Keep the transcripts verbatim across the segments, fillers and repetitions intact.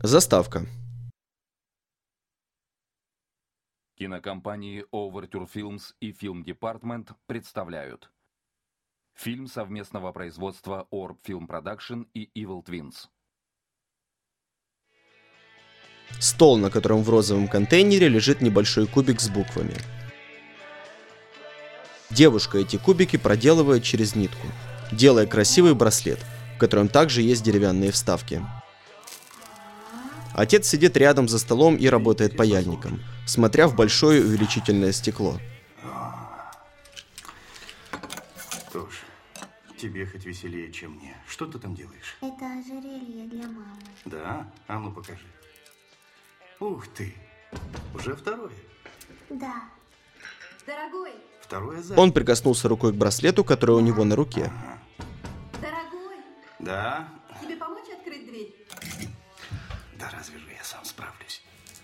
Заставка. Кинокомпании Overture Films и Film Department представляют фильм совместного производства Orb Film Production и Evil Twins. Стол, на котором в розовом контейнере лежит небольшой кубик с буквами. Девушка эти кубики проделывает через нитку, делая красивый браслет, в котором также есть деревянные вставки. Отец сидит рядом за столом и работает паяльником, смотря в большое увеличительное стекло. Что ж, тебе хоть веселее, чем мне. Что ты там делаешь? Это ожерелье для мамы. Да? А ну покажи. Ух ты! Уже второе. Да. Дорогой! Второе за... Он прикоснулся рукой к браслету, который у него на руке. Ага. Дорогой! Да? Тебе помочь открыть дверь? Да разве же я сам справлюсь?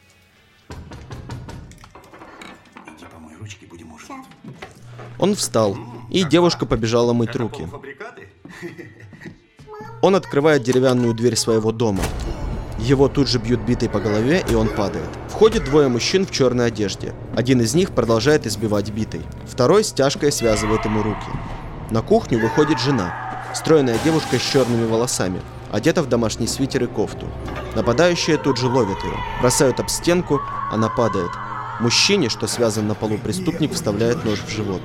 Иди помой ручки, будем ужинать. Он встал, и девушка побежала мыть руки. Полуфабрикаты? Он открывает деревянную дверь своего дома. Его тут же бьют битой по голове, и он падает. Входит двое мужчин в черной одежде. Один из них продолжает избивать битой. Второй стяжкой связывает ему руки. На кухню выходит жена. Стройная девушка с черными волосами, одета в домашний свитер и кофту. Нападающие тут же ловят ее. Бросают об стенку, она падает. Мужчине, что связан на полу преступник, вставляет нож в живот.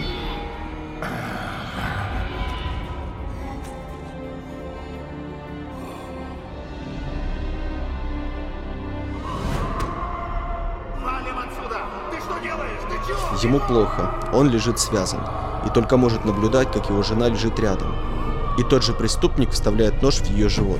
Ему плохо, он лежит связан, и только может наблюдать, как его жена лежит рядом. И тот же преступник вставляет нож в ее живот.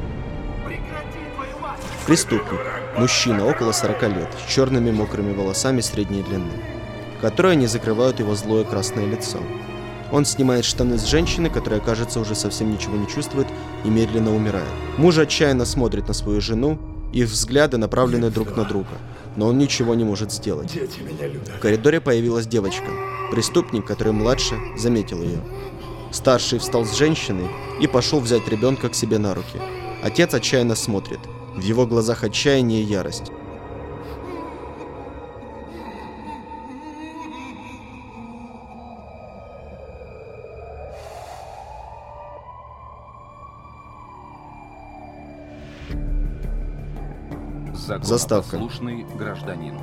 Преступник, мужчина около сорока лет, с черными мокрыми волосами средней длины, которые не закрывают его злое красное лицо. Он снимает штаны с женщины, которая, кажется, уже совсем ничего не чувствует и медленно умирает. Муж отчаянно смотрит на свою жену, их взгляды направлены друг на друга, но он ничего не может сделать. В коридоре появилась девочка. Преступник, который младше, заметил ее. Старший встал с женщиной и пошел взять ребенка к себе на руки. Отец отчаянно смотрит. В его глазах отчаяние и ярость. Заставка. Законопослушный гражданин.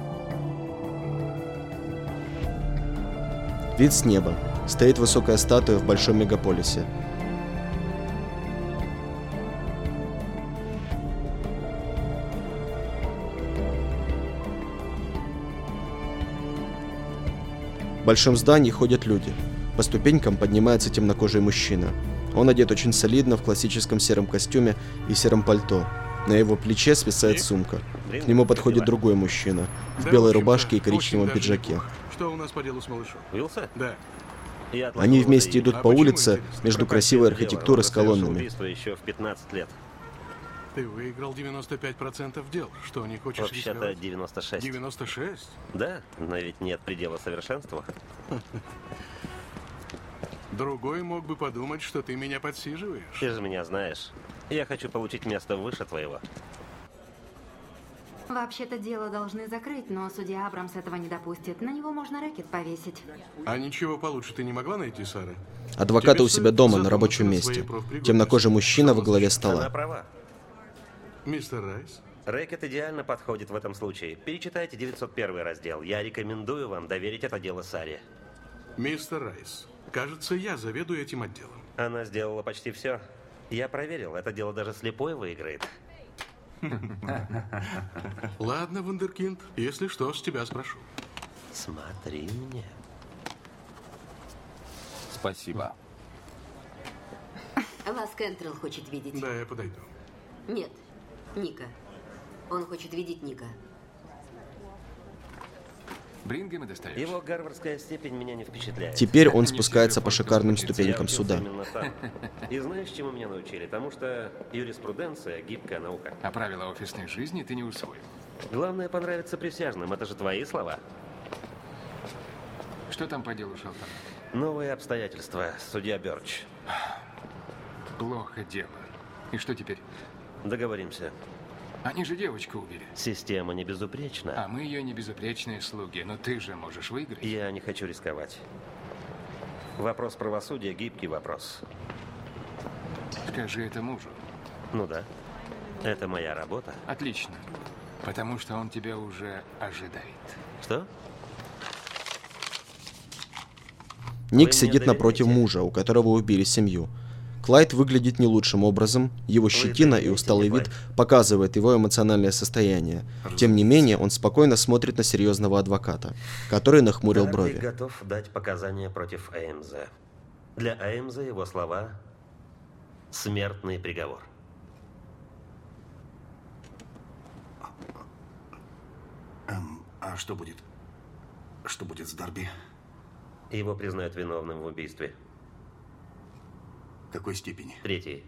Вид с неба. Стоит высокая статуя в большом мегаполисе. В большом здании ходят люди. По ступенькам поднимается темнокожий мужчина. Он одет очень солидно в классическом сером костюме и сером пальто. На его плече свисает сумка. К нему подходит другой мужчина в белой рубашке и коричневом пиджаке. Что у нас по делу с малышом? Уилса? Да. Они вместе идут А по почему улице интересно? между красивой архитектурой с колоннами. Убийство еще в пятнадцать лет. Ты выиграл девяносто пять процентов дел. Что, не хочешь Вообще-то рисковать? девяносто шесть. девяносто шесть? Да, но ведь нет предела совершенству. Другой мог бы подумать, что ты меня подсиживаешь. Ты же меня знаешь. Я хочу получить место выше твоего. Вообще-то дело должны закрыть, но судья Абрамс этого не допустит. На него можно рэкет повесить. А ничего получше ты не могла найти, Сара? Адвоката Тебе у себя стоит дома на задуматься рабочем над месте. своей профпригодностью. Темнокожий мужчина во главе Она стола. права. Мистер Райс? Рэкет идеально подходит в этом случае. Перечитайте девятьсот первый раздел. Я рекомендую вам доверить это дело Саре. Мистер Райс, кажется, я заведую этим отделом. Она сделала почти все. Я проверил, это дело даже слепой выиграет. Ладно, вундеркинд, если что, с тебя спрошу. Смотри мне. Спасибо. Вас Кентрелл хочет видеть. Да, я подойду. Нет, Ника. Он хочет видеть Ника. Брингема достаешь? Его гарвардская степень меня не впечатляет. Теперь он спускается по шикарным Я ступенькам учился суда. именно там. И знаешь, чему меня научили? Тому что юриспруденция – гибкая наука. А правила офисной жизни ты не усвоил. Главное понравиться присяжным. Это же твои слова. Что там по делу, Шелтон? Новые обстоятельства. Судья Плохо дело. И что теперь? Договоримся. Они же девочку убили. Система не безупречна. А мы ее не безупречные слуги. Но ты же можешь выиграть. Я не хочу рисковать. Вопрос правосудия – гибкий вопрос. Скажи это мужу. Ну да. Это моя работа. Отлично. Потому что он тебя уже ожидает. Что? Ник Вы сидит мне напротив доверяете? мужа, у которого убили семью. Клайд выглядит не лучшим образом, его щетина и доверяете усталый мне, вид Клайд? показывают его эмоциональное состояние. Тем не менее, он спокойно смотрит на серьезного адвоката, который нахмурил Дарби брови. готов дать показания против АМЗ. Для АМЗ его слова – смертный приговор. Эм, а что будет? Что будет с Дарби? Его признают виновным в убийстве. В какой степени? Третий.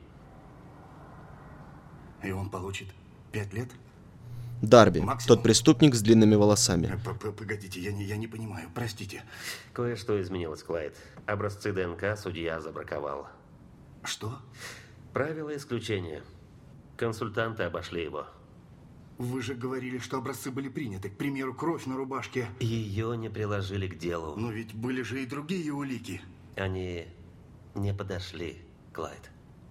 И он получит пять лет? Дарби, Максимум. тот преступник с длинными волосами. П- п- Погодите, я не, я не понимаю, простите. Кое-что изменилось, Клайд. Образцы ДНК судья забраковал. Что? Правило исключения. Консультанты обошли его. Вы же говорили, что образцы были приняты. К примеру, кровь на рубашке. Ее не приложили к делу. Но ведь были же и другие улики. Они не подошли, Клайд.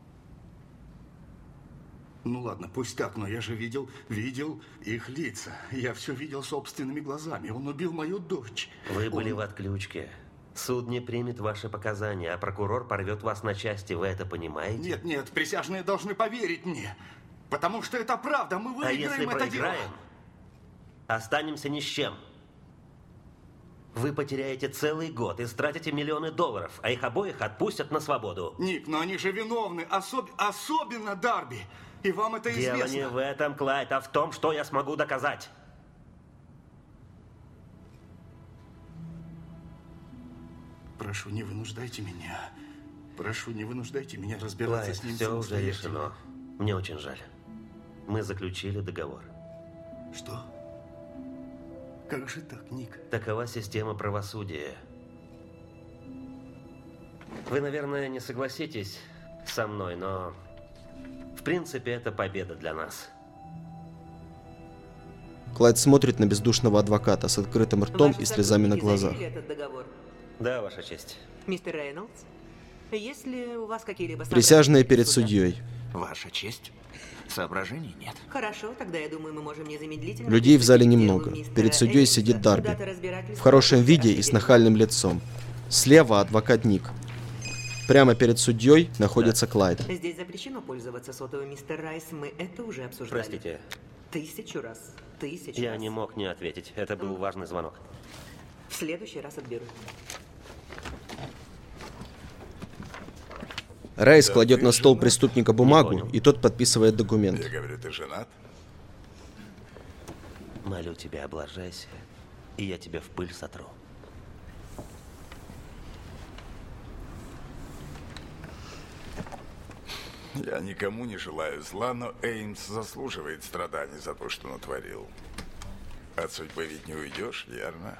Ну ладно, пусть так, но я же видел, видел их лица. Я все видел собственными глазами. Он убил мою дочь. Вы были Он- в отключке. Суд не примет ваши показания, а прокурор порвет вас на части. Вы это понимаете? Нет, нет, присяжные должны поверить мне. Потому что это правда, мы А выиграем если это проиграем, дело. останемся ни с чем. Вы потеряете целый год и стратите миллионы долларов, а их обоих отпустят на свободу. Ник, но они же виновны, особ... особенно Дарби. И вам это Дело известно. не в этом, Клайд, а в том, что я смогу доказать. Прошу, не вынуждайте меня. Прошу, не вынуждайте меня разбираться Клайд, с ним все уже самостоятельно. решено. Мне очень жаль. Мы заключили договор. Что? Как же так, Ник? Такова система правосудия. Вы, наверное, не согласитесь со мной, но в принципе это победа для нас. Клайд смотрит на бездушного адвоката с открытым ртом и слезами на глазах. Этот договор. Да, Ваша честь. Мистер Рейнольдс, есть ли у вас какие-либо Присяжные соображения перед суда? судьей. Ваша честь. Соображений нет. Хорошо, тогда я думаю, мы можем незамедлительно... Людей в зале приступить к немного. делу мистера Перед судьей Эйнса. сидит Дарби. Дата разбирательства В хорошем будет виде и с определена. нахальным лицом. Слева адвокат Ник. Прямо перед судьей находится Клайд. Здесь запрещено пользоваться сотовым, мистер Райс. Мы это уже обсуждали. Простите, Тысячу раз. Тысячу я раз. не мог не ответить. Это был важный звонок. В следующий раз отберу. Райс кладет на стол преступника бумагу, понял. и тот подписывает документ. Я говорю, ты женат? Молю тебя, облажайся, и я тебя в пыль сотру. Я никому не желаю зла, но Эймс заслуживает страданий за то, что натворил. От судьбы ведь не уйдешь, верно?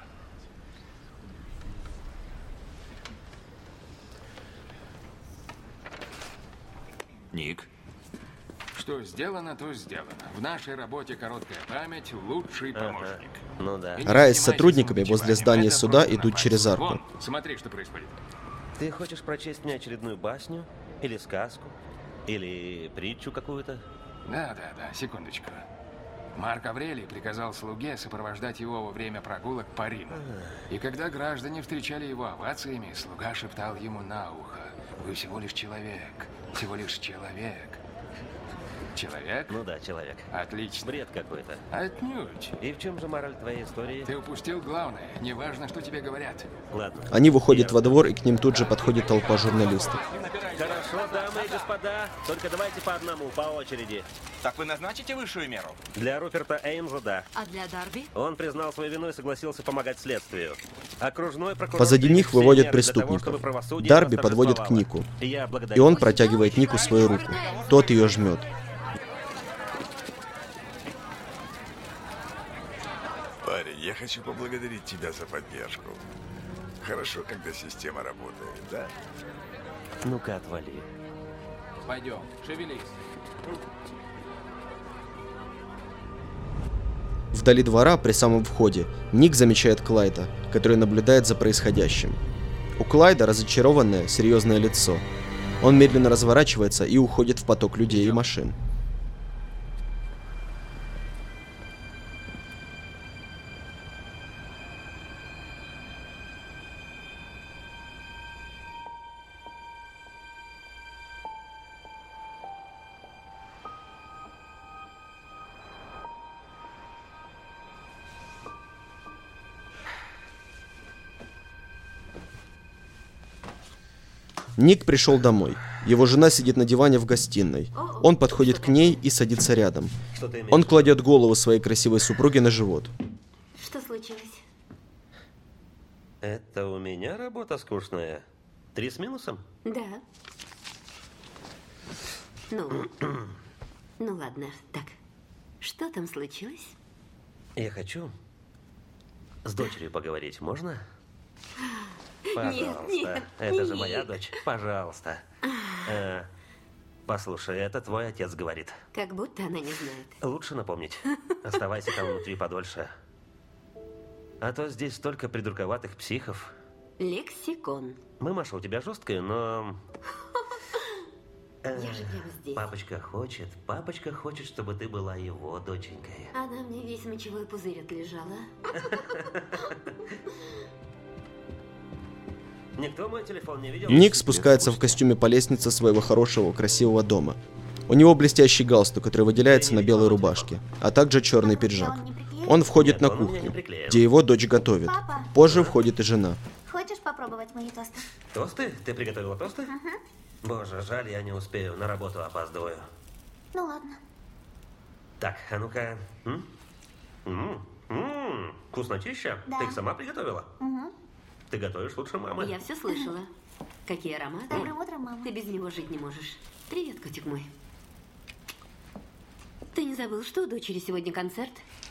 Ник. Что сделано, то сделано. В нашей работе короткая память – лучший помощник. Ну да. И не Райс с занимайся сотрудниками возле самобичеванием. здания Это суда просто идут напасть. через арку. Вон, смотри, что происходит. Ты хочешь прочесть мне очередную басню? Или сказку? Или притчу какую-то? Да, да, да, секундочку. Марк Аврелий приказал слуге сопровождать его во время прогулок по Риму. И когда граждане встречали его овациями, слуга шептал ему на ухо: «Вы всего лишь человек, всего лишь человек». Человек? Ну да, человек. Отлично. Бред какой-то. Отнюдь. И в чем же мораль твоей истории? Ты упустил главное. Неважно, что тебе говорят. Ладно. Они выходят во двор, и к ним тут же подходит толпа журналистов. Хорошо, дамы и господа. Только давайте по одному, по очереди. Так вы назначите высшую меру? Для Руперта Эймза, да. А для Дарби? Он признал свою вину и согласился помогать следствию. Окружной прокурор... Позади примет них все выводят меры для того, преступников. чтобы правосудие Дарби подводит к восторжествовало. Нику. И я И благодарю. он протягивает Нику свою руку. Тот ее жмет. Парень, я хочу поблагодарить тебя за поддержку. Хорошо, когда система работает, да? Ну-ка, отвали. Пойдем, шевелись. Вдали двора, при самом входе, Ник замечает Клайда, который наблюдает за происходящим. У Клайда разочарованное, серьезное лицо. Он медленно разворачивается и уходит в поток людей и машин. Ник пришел домой. Его жена сидит на диване в гостиной. Он подходит к ней и садится рядом. Он кладет голову своей красивой супруги на живот. Что случилось? Это у меня работа скучная. Три с минусом? Да. Ну, ну ладно, так. Что там случилось? Я хочу с дочерью поговорить, можно? Пожалуйста. Нет, нет, это нет. же моя дочь. Пожалуйста. Э, послушай, это твой отец говорит. Как будто она не знает. Лучше напомнить. Оставайся там внутри подольше. А то здесь столько придурковатых психов. Лексикон. Мамаша у тебя жесткая, но... Э, Я же прямо здесь. Папочка хочет, папочка хочет, чтобы ты была его доченькой. Она мне весь мочевой пузырь отлежала. Никто мой телефон не видел? Ник спускается в костюме по лестнице своего хорошего, красивого дома. У него блестящий галстук, который выделяется на белой рубашке, а также черный пиджак. Он входит на кухню, где его дочь готовит. Позже входит и жена. Хочешь попробовать мои тосты? Тосты? Ты приготовила тосты? Угу. Боже, жаль, я не успею, на работу опаздываю. Ну ладно. Так, а ну-ка. М? М-м, м-м, вкуснотища? Да. Ты их сама приготовила? Угу. Ты готовишь лучше мамы. Я все слышала. Какие ароматы. Доброе утро, мама. Ты без него жить не можешь. Привет, котик мой. Ты не забыл, что у дочери сегодня концерт?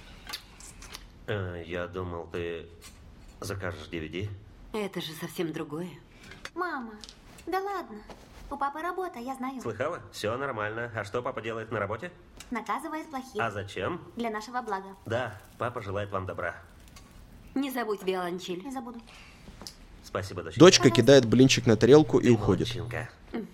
Э, я думал, ты закажешь ди ви ди. Это же совсем другое. Мама, да ладно. У папы работа, я знаю. Слыхала? Все нормально. А что папа делает на работе? Наказывает плохих. А зачем? Для нашего блага. Да, папа желает вам добра. Не забудь виолончель. Не забуду. Спасибо, доченька. Дочка кидает блинчик на тарелку и уходит. Молодчинка.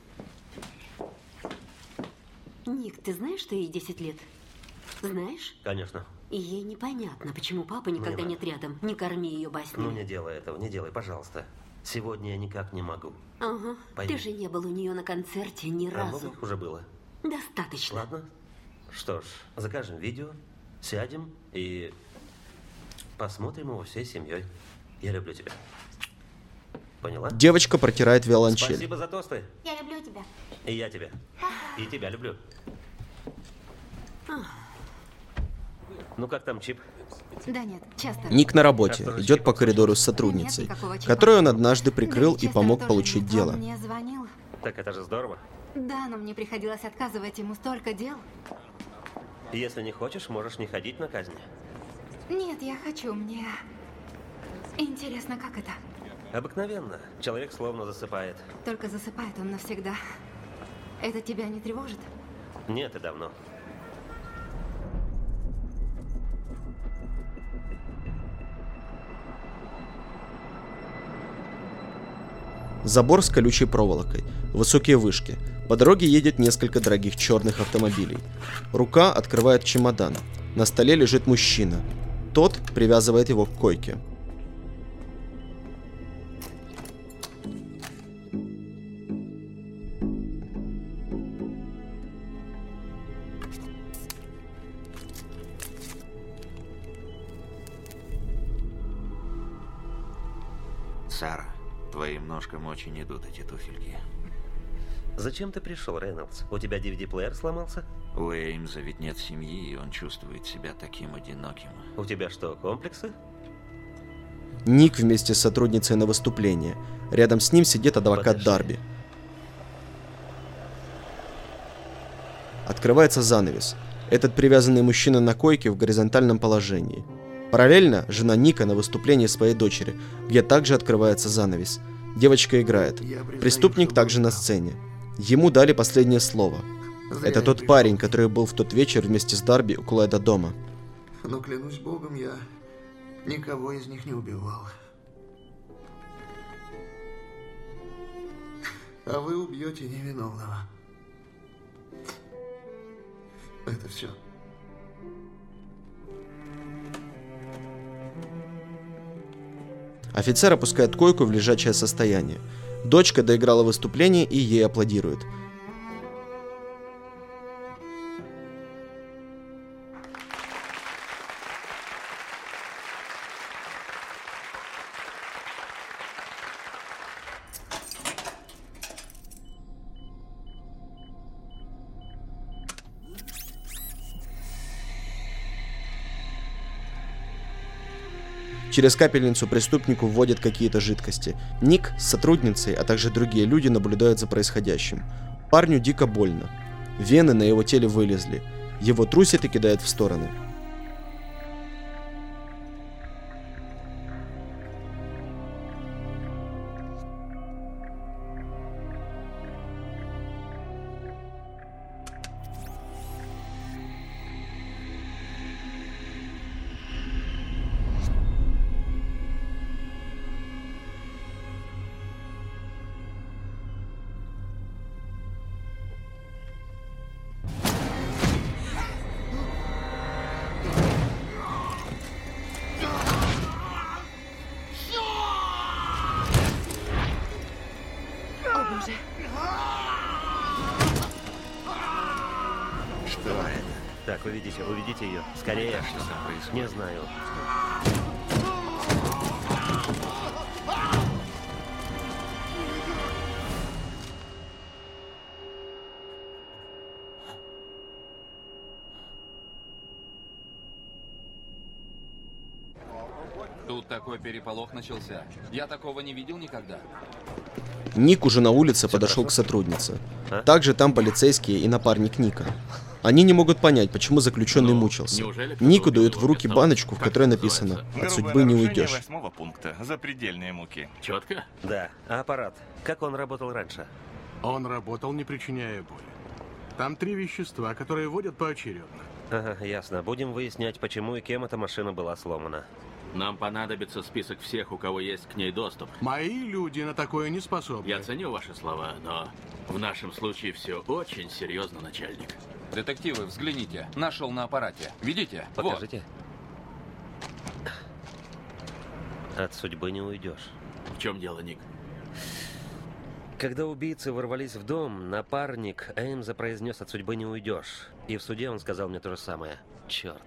Ник, ты знаешь, что ей десять лет? Знаешь? Конечно. И ей непонятно, почему папа никогда Не нет рядом. Не корми ее баснями. Ну не делай этого, не делай, пожалуйста. Сегодня я никак не могу. Ага. Пойми. Ты же не был у нее на концерте ни А разу. много уже было. Достаточно. Ладно. Что ж, закажем видео, сядем и посмотрим его всей семьей. Я люблю тебя. Поняла? Девочка протирает виолончель. Спасибо за тосты. Я люблю тебя. И я тебя. И тебя люблю. Ну как там чип? Да нет, часто. Ник на работе, идет по коридору с сотрудницей, которую он однажды прикрыл и помог получить дело. Он мне звонил. Так это же здорово. Да, но мне приходилось отказывать ему столько дел. Если не хочешь, можешь не ходить на казнь. Нет, я хочу, мне... Интересно, как это? Обыкновенно. Человек словно засыпает. Только засыпает он навсегда. Это тебя не тревожит? Нет, и давно. Забор с колючей проволокой, высокие вышки. По дороге едет несколько дорогих черных автомобилей. Рука открывает чемодан. На столе лежит мужчина. Тот привязывает его к койке. Сара, твоим ножкам очень идут эти туфельки. Зачем ты пришел, Рейнольдс? У тебя ди ви ди-плеер сломался? У Эймза ведь нет семьи, и он чувствует себя таким одиноким. У тебя что, комплексы? Ник вместе с сотрудницей на выступление. Рядом с ним сидит адвокат Подожди. Дарби. Открывается занавес. Этот привязанный мужчина на койке в горизонтальном положении. Параллельно жена Ника на выступлении своей дочери, где также открывается занавес. Девочка играет. Преступник также на сцене. Ему дали последнее слово. Это тот парень, который был в тот вечер вместе с Дарби у Клайда дома. Но, клянусь богом, я никого из них не убивал. А вы убьете невиновного. Это все. Офицер опускает койку в лежачее состояние. Дочка доиграла выступление и ей аплодирует. Через капельницу преступнику вводят какие-то жидкости. Ник с сотрудницей, а также другие люди наблюдают за происходящим. Парню дико больно. Вены на его теле вылезли. Его трусит и кидает в стороны. Что это? Так, уведите, уведите ее. Скорее. Это что там происходит? Не знаю. Тут такой переполох начался. Я такого не видел никогда. Ник уже на улице подошел к сотруднице. А? Также там полицейские и напарник Ника. Они не могут понять, почему заключенный ну, мучился. Нику дают в руки баночку, в которой написано «От судьбы не уйдешь». восьмого пункта. Запредельные муки. Четко? Да. А аппарат? Как он работал раньше? Он работал, не причиняя боли. Там три вещества, которые вводят поочередно. Ага, ясно. Будем выяснять, почему и кем эта машина была сломана. Нам понадобится список всех, у кого есть к ней доступ. Мои люди на такое не способны. Я ценю ваши слова, но в нашем случае все очень серьезно, начальник. Детективы, взгляните. Нашел на аппарате. Видите? Покажите. Вот. От судьбы не уйдешь. В чем дело, Ник? Когда убийцы ворвались в дом, напарник Эймза произнес «от судьбы не уйдешь». И в суде он сказал мне то же самое. Черт.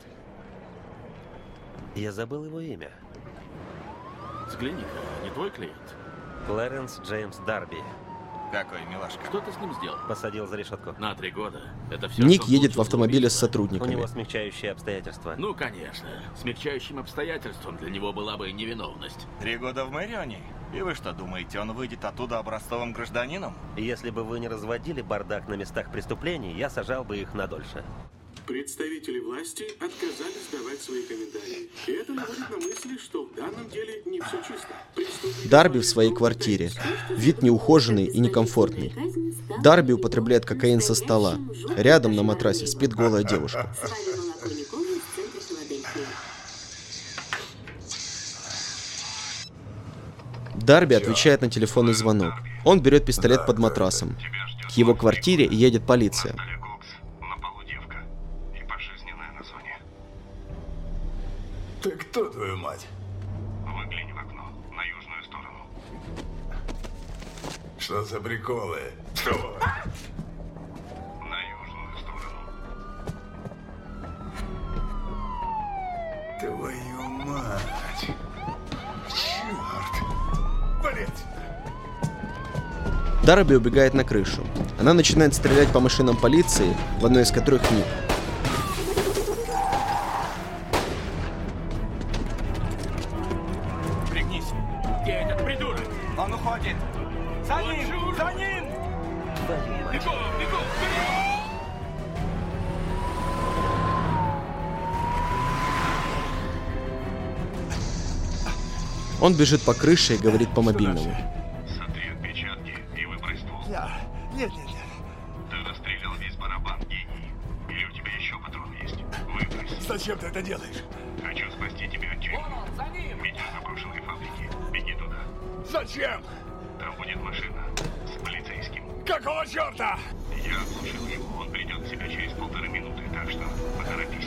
Я забыл его имя. Взгляни-ка, не твой клиент? Клэренс Джеймс Дарби. Какой милашка. Что ты с ним сделал? Посадил за решетку. На три года. Это все, Ник едет в автомобиле с сотрудниками. У него смягчающие обстоятельства. Ну, конечно. Смягчающим обстоятельством для него была бы невиновность. Три года в Мэрионе? И вы что, думаете, он выйдет оттуда образцовым гражданином? Если бы вы не разводили бардак на местах преступлений, я сажал бы их надольше. Представители власти отказались давать свои комментарии. И это наводит на мысли, что в данном деле не все чисто. Преступник... Дарби в своей квартире. Вид неухоженный и некомфортный. Дарби употребляет кокаин со стола. Рядом на матрасе спит голая девушка. Дарби отвечает на телефонный звонок. Он берет пистолет под матрасом. К его квартире едет полиция. Ты кто, твою мать? Выгляни в окно, на южную сторону. Что за приколы? Что? На южную сторону. Твою мать. Черт. Блять. Дарби убегает на крышу. Она начинает стрелять по машинам полиции, в одной из которых Ник. Он уходит! За ним! За ним! Бегом! Бегом! Он бежит по крыше и говорит по мобильному. Сотри отпечатки и выбрось ствол. Я... Нет, нет, нет. Ты расстрелял весь барабан, гений. Или у тебя тебя еще патрон есть. Выбрось. Зачем ты это делаешь? Хочу спасти тебя от чего. За ним! Видишь заброшенные фабрики? Беги туда. Зачем? Там будет машина с полицейским. Какого черта? Я оглушил его. Он придет в себя через полторы минуты, так что поторопись.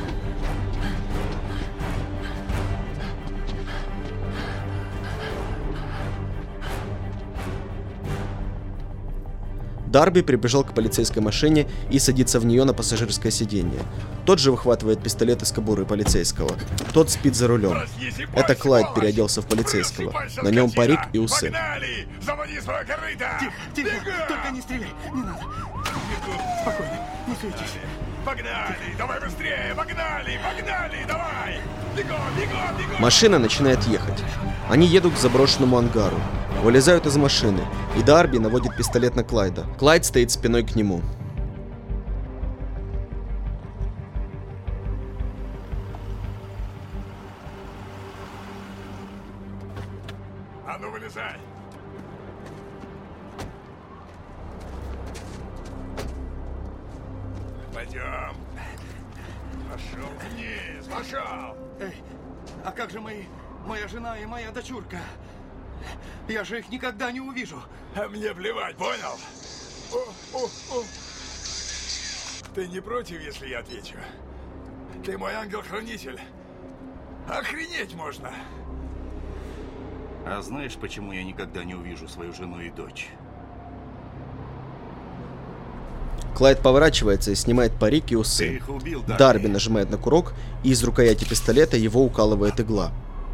Дарби прибежал к полицейской машине и садится в нее на пассажирское сиденье. Тот же выхватывает пистолет из кобуры полицейского. Тот спит за рулем. Это Клайд переоделся в полицейского. На нем парик и усы. Погнали! Заводи свое корыто! Тихо, тихо, Бегу! Только не стреляй, не надо. Бегу. Спокойно, не суетись. Погнали! Давай быстрее! Погнали! Погнали! Давай! Бегом, бегом, бегом! Машина начинает ехать. Они едут к заброшенному ангару. Вылезают из машины, и Дарби наводит пистолет на Клайда. Клайд стоит спиной к нему. А ну вылезай! Пойдем. Пошел вниз, пошел! Эй, а как же мои, моя жена и моя дочурка? Я же их никогда не увижу. А мне плевать, понял? О, о, о. Ты не против, если я отвечу? Ты мой ангел-хранитель. Охренеть можно! А знаешь, почему я никогда не увижу свою жену и дочь? Клайд поворачивается и снимает парик и усы. Ты их убил, Дарби. Дарби нажимает на курок, и из рукояти пистолета его укалывает игла.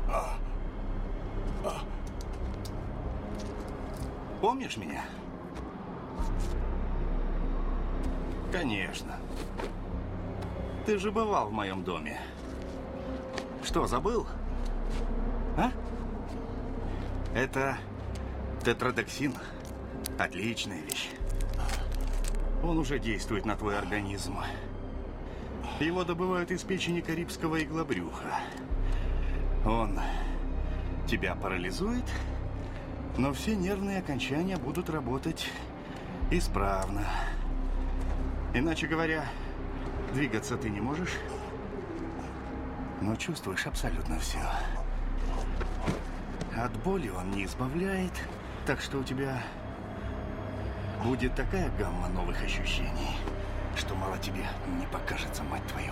Помнишь меня? Конечно. Ты же бывал в моем доме. Что, забыл? А? Это тетродоксин. Отличная вещь. Он уже действует на твой организм. Его добывают из печени карибского иглобрюха. Он тебя парализует, но все нервные окончания будут работать исправно. Иначе говоря, двигаться ты не можешь, но чувствуешь абсолютно все. От боли он не избавляет, так что у тебя будет такая гамма новых ощущений, что мало тебе не покажется, мать твою.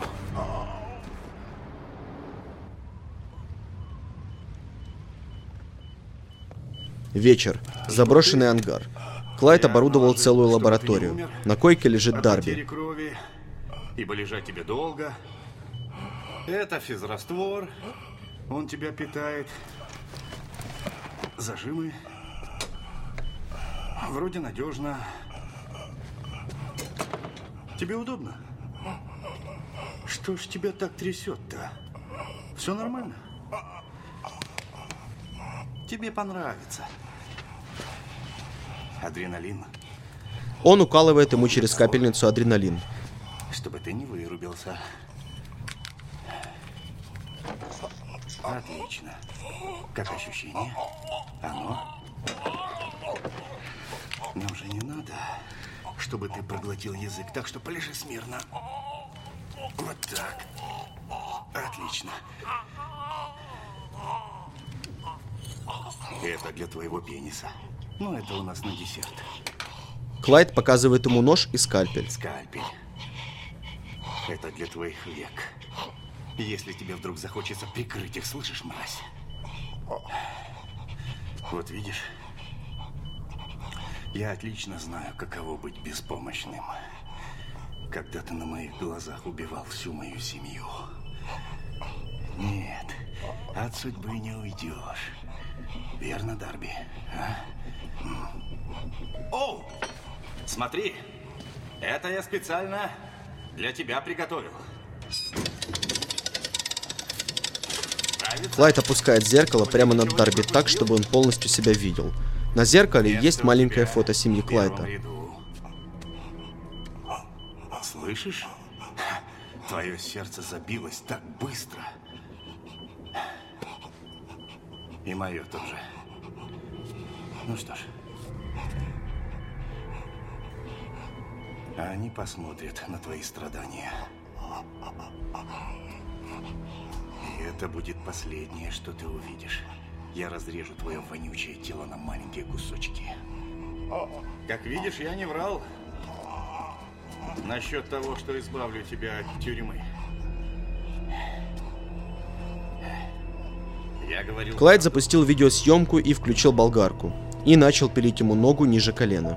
Вечер. Заброшенный ангар. Клайд оборудовал целую лабораторию. На койке лежит Дарби. Крови, ибо лежать тебе долго. Это физраствор. Он тебя питает. Зажимы. Вроде надежно. Тебе удобно? Что ж тебя так трясет-то? Все нормально? Тебе понравится. Адреналин. Он укалывает ему через капельницу адреналин. Чтобы ты не вырубился. Отлично. Как ощущение? Оно? Нам же не надо, чтобы ты проглотил язык, так что полежи смирно. Вот так. Отлично. Это для твоего пениса. Ну, это у нас на десерт. Клайд показывает ему нож и скальпель. Скальпель. Это для твоих век. Если тебе вдруг захочется прикрыть их, слышишь, мразь? Вот видишь, я отлично знаю, каково быть беспомощным. Когда ты на моих глазах убивал всю мою семью. Нет, от судьбы не уйдешь. Верно, Дарби? А? О, смотри, это я специально для тебя приготовил. Клайд опускает зеркало прямо над Дарби так, чтобы он полностью себя видел. На зеркале есть маленькое фото семьи Клайда. Слышишь? Твое сердце забилось так быстро. И мое тоже. Ну что ж. А они посмотрят на твои страдания. И это будет последнее, что ты увидишь. Я разрежу твое вонючее тело на маленькие кусочки. Как видишь, я не врал насчет того, что избавлю тебя от тюрьмы. Я говорил... Клайд запустил видеосъемку и включил болгарку. И начал пилить ему ногу ниже колена.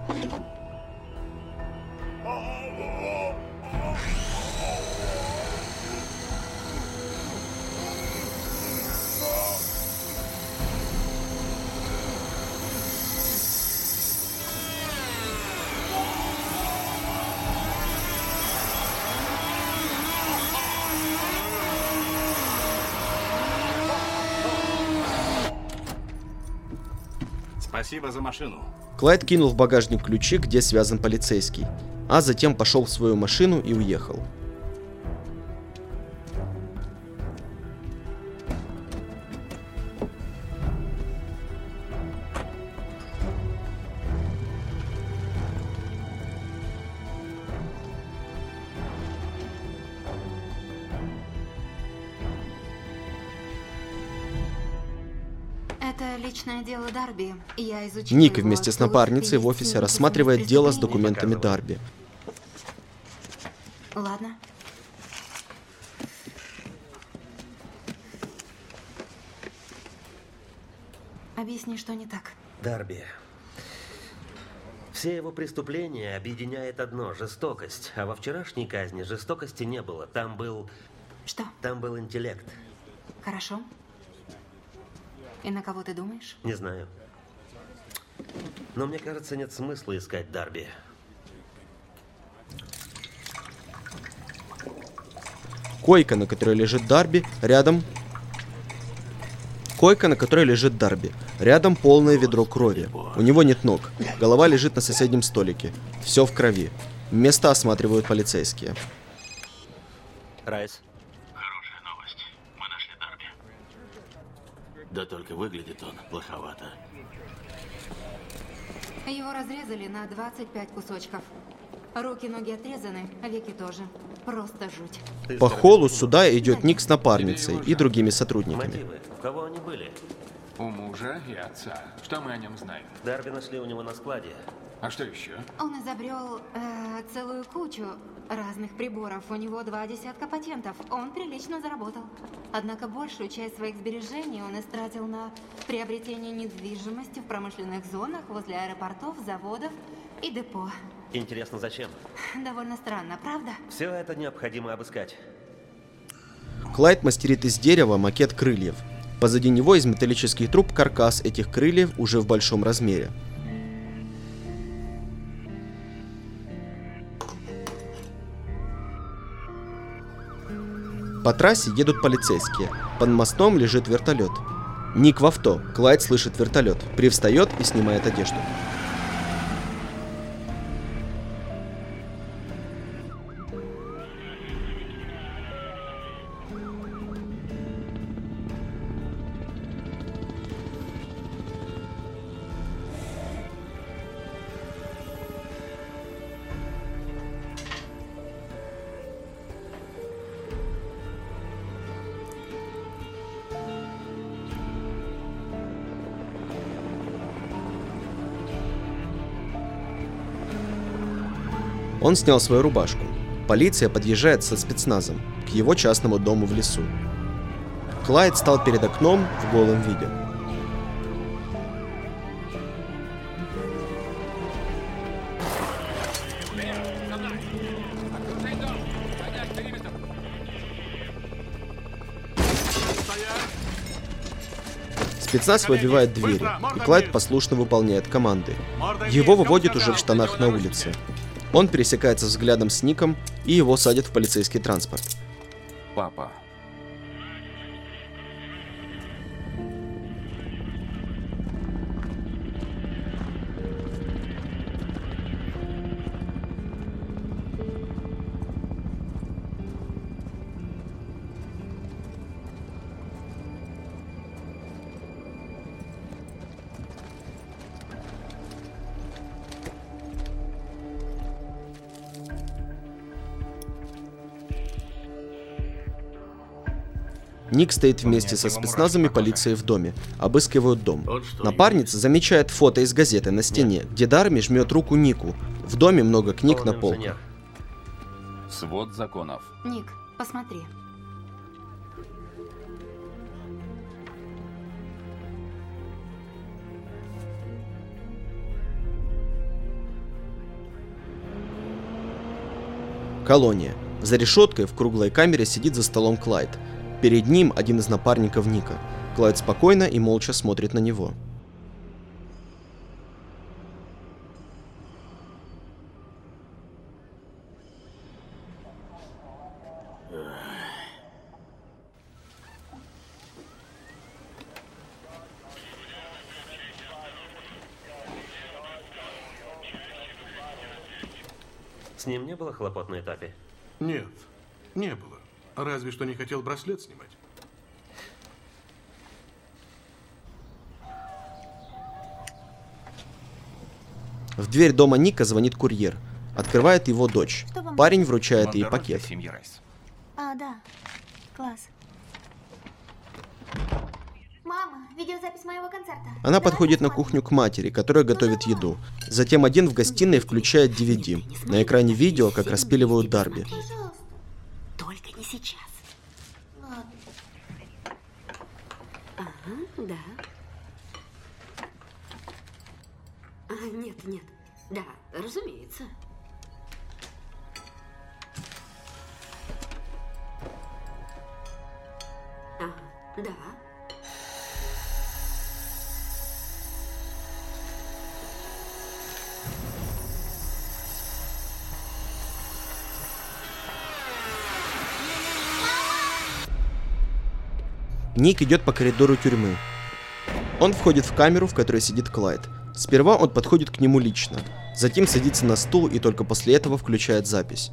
Спасибо за машину. Клайд кинул в багажник ключи, где связан полицейский, а затем пошел в свою машину и уехал. Это личное дело Дарби. Я изучила Ник его вместе с отцу, напарницей в офисе рассматривает дело с документами Дарби. Ладно. Объясни, что не так. Дарби. Все его преступления объединяет одно – жестокость. А во вчерашней казни жестокости не было. Там был... Что? Там был интеллект. Хорошо. И на кого ты думаешь? Не знаю. Но мне кажется, нет смысла искать Дарби. Койка, на которой лежит Дарби, рядом... Койка, на которой лежит Дарби. Рядом полное ведро крови. У него нет ног. Голова лежит на соседнем столике. Все в крови. Место осматривают полицейские. Райс. Хорошая новость. Мы нашли Дарби. Да только выглядит он плоховато. Его разрезали на двадцать пять кусочков. Руки, ноги отрезаны, а веки тоже. Просто жуть. По холлу сюда идет Ник с напарницей и другими сотрудниками. Мотивы. У кого они были? У мужа и отца. Что мы о нем знаем? Дарби нашли у него на складе. А что еще? Он изобрел э, целую кучу разных приборов. У него два десятка патентов. Он прилично заработал. Однако большую часть своих сбережений он истратил на приобретение недвижимости в промышленных зонах, возле аэропортов, заводов и депо. Интересно, зачем? Довольно странно, правда? Все это необходимо обыскать. Клайд мастерит из дерева макет крыльев. Позади него из металлических труб каркас этих крыльев уже в большом размере. По трассе едут полицейские. Под мостом лежит вертолет. Ник в авто. Клайд слышит вертолет. Привстает и снимает одежду. Он снял свою рубашку. Полиция подъезжает со спецназом к его частному дому в лесу. Клайд стал перед окном в голом виде. Спецназ выбивает двери, и Клайд послушно выполняет команды. Его выводят уже в штанах на улице. Он пересекается взглядом с Ником, и его садят в полицейский транспорт. Папа. Ник стоит вместе со спецназом и полицией в доме. Обыскивают дом. Напарница замечает фото из газеты на стене, где Дарби жмет руку Нику. В доме много книг на полках. Свод законов. Ник, посмотри. Колония. За решеткой в круглой камере сидит за столом Клайд. Перед ним один из напарников Ника. Клайд спокойно и молча смотрит на него. С ним не было хлопот на этапе? Нет, не было. Разве что не хотел браслет снимать. В дверь дома Ника звонит курьер. Открывает его дочь. Парень вручает ей пакет. А, да. Класс. Мама, видеозапись моего концерта. Она подходит на кухню к матери, которая готовит еду. Затем один в гостиной включает ди ви ди. На экране видео, как распиливают Дарби. Только не сейчас. Ладно. Ага, да. А, нет, нет. Да, разумеется. Ага, да. Ник идет по коридору тюрьмы. Он входит в камеру, в которой сидит Клайд. Сперва он подходит к нему лично, затем садится на стул и только после этого включает запись.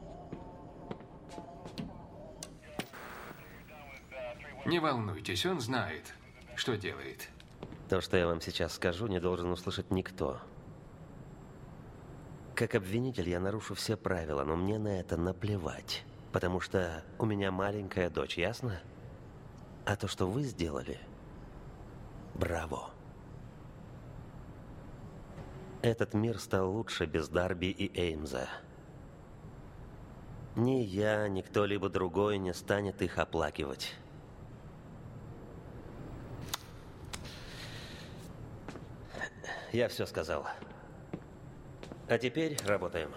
Не волнуйтесь, он знает, что делает. То, что я вам сейчас скажу, не должен услышать никто. Как обвинитель я нарушу все правила, но мне на это наплевать. Потому что у меня маленькая дочь, ясно? А то, что вы сделали, браво. Этот мир стал лучше без Дарби и Эймза. Ни я, ни кто-либо другой не станет их оплакивать. Я все сказал. А теперь работаем.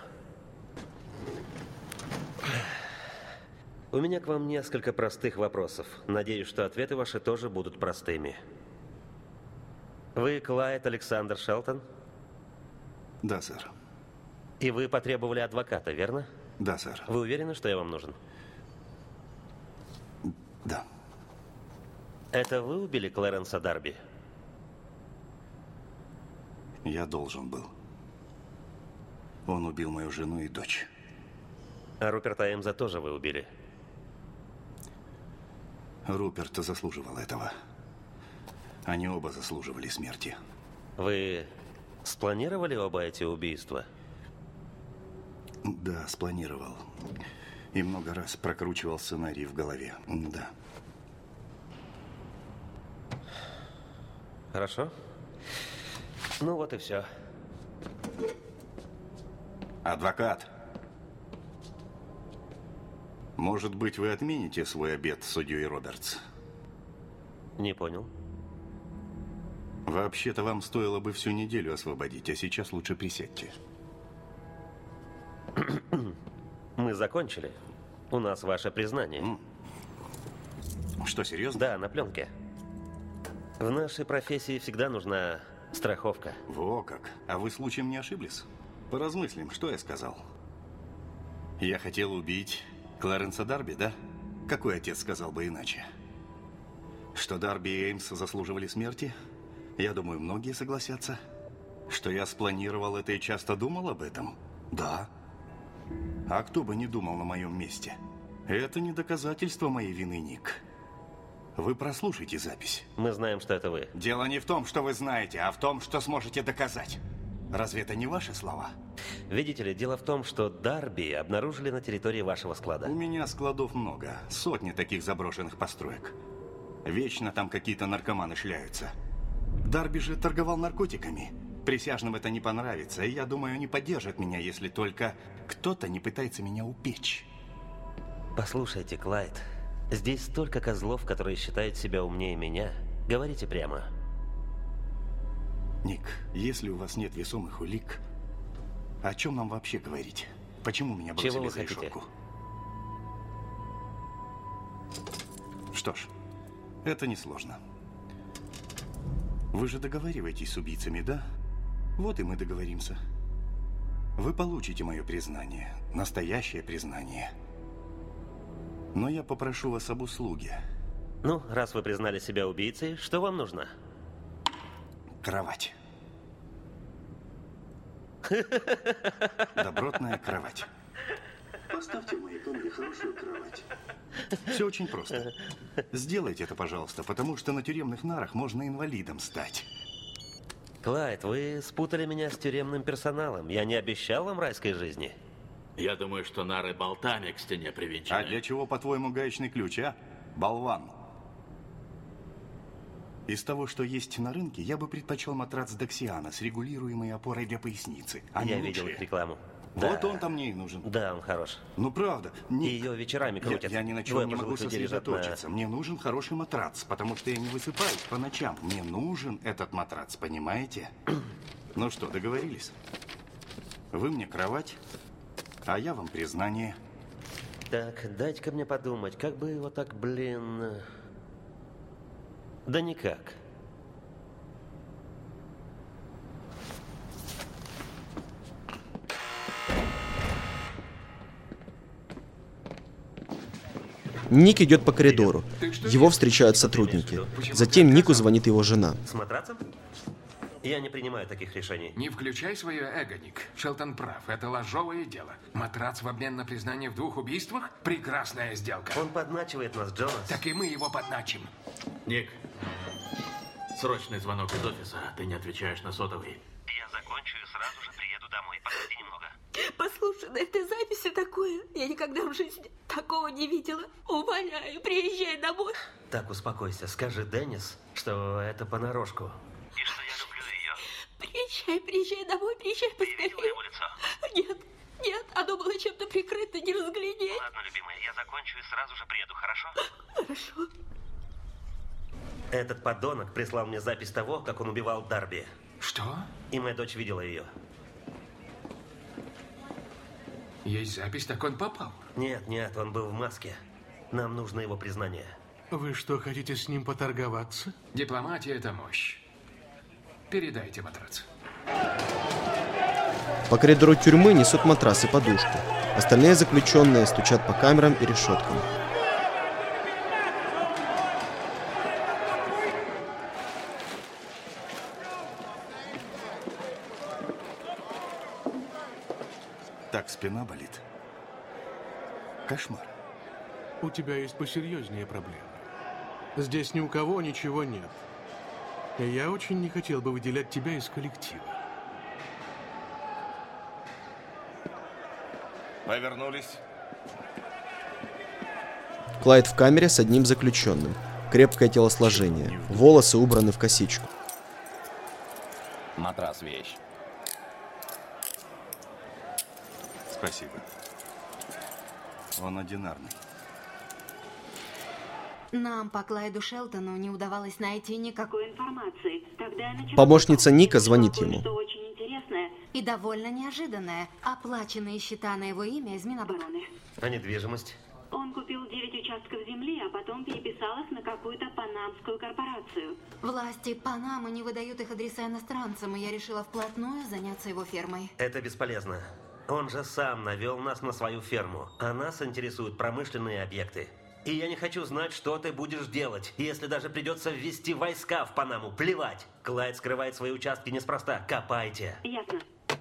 У меня к вам несколько простых вопросов. Надеюсь, что ответы ваши тоже будут простыми. Вы Клайд Александр Шелтон? Да, сэр. И вы потребовали адвоката, верно? Да, сэр. Вы уверены, что я вам нужен? Да. Это вы убили Клэренса Дарби? Я должен был. Он убил мою жену и дочь. А Руперта Эймза тоже вы убили? Руперт заслуживал этого. Они оба заслуживали смерти. Вы спланировали оба эти убийства? Да, спланировал. И много раз прокручивал сценарий в голове. Да. Хорошо. Ну вот и все. Адвокат. Может быть, вы отмените свой обет с судьей Робертс? Не понял. Вообще-то вам стоило бы всю неделю освободить, а сейчас лучше присядьте. Мы закончили. У нас ваше признание. Что, серьезно? Да, на пленке. В нашей профессии всегда нужна страховка. Во как. А вы случаем не ошиблись? Поразмыслим, что я сказал. Я хотел убить Клэренса Дарби, да? Какой отец сказал бы иначе? Что Дарби и Эймс заслуживали смерти? Я думаю, многие согласятся. Что я спланировал это и часто думал об этом? Да. А кто бы не думал на моем месте? Это не доказательство моей вины, Ник. Вы прослушайте запись. Мы знаем, что это вы. Дело не в том, что вы знаете, а в том, что сможете доказать. Разве это не ваши слова? Видите ли, дело в том, что Дарби обнаружили на территории вашего склада. У меня складов много. Сотни таких заброшенных построек. Вечно там какие-то наркоманы шляются. Дарби же торговал наркотиками. Присяжным это не понравится, и я думаю, они поддержат меня, если только кто-то не пытается меня упечь. Послушайте, Клайд, здесь столько козлов, которые считают себя умнее меня. Говорите прямо. Ник, если у вас нет весомых улик, о чем нам вообще говорить? Почему меня бросили Чего вы за хотите? решетку? Что ж, это несложно. Вы же договариваетесь с убийцами, да? Вот и мы договоримся. Вы получите мое признание, настоящее признание. Но я попрошу вас об услуге. Ну, раз вы признали себя убийцей, что вам нужно? Кровать. Добротная кровать. Поставьте в моей комнате хорошую кровать. Все очень просто. Сделайте это, пожалуйста, потому что на тюремных нарах можно инвалидом стать. Клайд, вы спутали меня с тюремным персоналом. Я не обещал вам райской жизни. Я думаю, что нары болтами к стене привинчены. А для чего, по-твоему, гаечный ключ, а? Болван. Из того, что есть на рынке, я бы предпочел матрац Доксиана с регулируемой опорой для поясницы. Они Я лучшие. видел их рекламу. Вот Да. он-то мне и нужен. Да, он хорош. Ну, правда. И ее вечерами крутят. Я, я ни на чем Двое не могу пожилых людей лежат на- сосредоточиться. Мне нужен хороший матрац, потому что я не высыпаюсь по ночам. Мне нужен этот матрац, понимаете? Ну что, договорились? Вы мне кровать, а я вам признание. Так, дайте-ка мне подумать, как бы его так, блин... Да никак. Ник идет по коридору. Его встречают сотрудники. Затем Нику звонит его жена. С матрацем? Я не принимаю таких решений. Не включай свое эго, Ник. Шелтон прав. Это ложовое дело. Матрац в обмен на признание в двух убийствах? Прекрасная сделка. Он подначивает нас, Джонас. Так и мы его подначим. Ник, срочный звонок из офиса. Ты не отвечаешь на сотовый. Я закончу и сразу же приеду домой. Подожди немного. Послушай, на этой записи такое. Я никогда в жизни такого не видела. Умоляю, приезжай домой. Так, успокойся. Скажи Деннис, что это понарошку. И что я люблю ее. Приезжай, приезжай домой, приезжай поскорее. Видела его лицо? Нет, нет, оно было чем-то прикрыто, не разглядеть. Ладно, любимая, я закончу и сразу же приеду, хорошо? Хорошо. Этот подонок прислал мне запись того, как он убивал Дарби. Что? И моя дочь видела ее. Есть запись, так он попал. Нет, нет, он был в маске. Нам нужно его признание. Вы что, хотите с ним поторговаться? Дипломатия – это мощь. Передайте матрац. По коридору тюрьмы несут матрас и подушку. Остальные заключенные стучат по камерам и решеткам. Так спина болит. Кошмар. У тебя есть посерьезнее проблемы. Здесь ни у кого ничего нет. И я очень не хотел бы выделять тебя из коллектива. Вы вернулись? Клайд в камере с одним заключенным. Крепкое телосложение. Волосы убраны в косичку. Матрас вещь. Спасибо. Он одинарный. Нам по Клайду Шелтону не удавалось найти никакой информации. Тогда я начала... Помощница Ника звонит ему. Что очень интересное и довольно неожиданное. Оплаченные счета на его имя из Минобороны. А недвижимость? Он купил девять участков земли, а потом переписал их на какую-то панамскую корпорацию. Власти Панамы не выдают их адреса иностранцам, и я решила вплотную заняться его фермой. Это бесполезно. Он же сам навел нас на свою ферму, а нас интересуют промышленные объекты. И я не хочу знать, что ты будешь делать, если даже придется ввести войска в Панаму. Плевать. Клайд скрывает свои участки неспроста. Копайте. Ясно.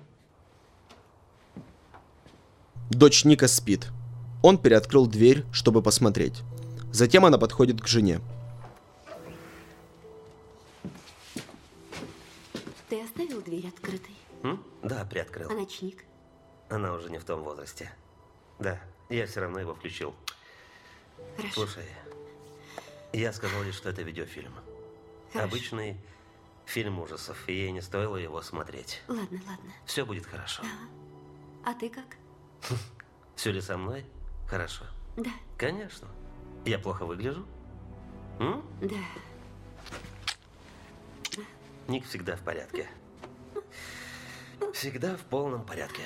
Дочь Ника спит. Он переоткрыл дверь, чтобы посмотреть. Затем она подходит к жене. Ты оставил дверь открытой? М? Да, приоткрыл. А ночник? Она уже не в том возрасте. Да, я все равно его включил. Хорошо. Слушай, я сказал лишь, что это видеофильм. Хорошо. Обычный фильм ужасов, и ей не стоило его смотреть. Ладно, ладно. Все будет хорошо. А ты как? Все ли со мной? Хорошо. Да. Конечно. Я плохо выгляжу? М? Да. Ник всегда в порядке. Всегда в полном порядке.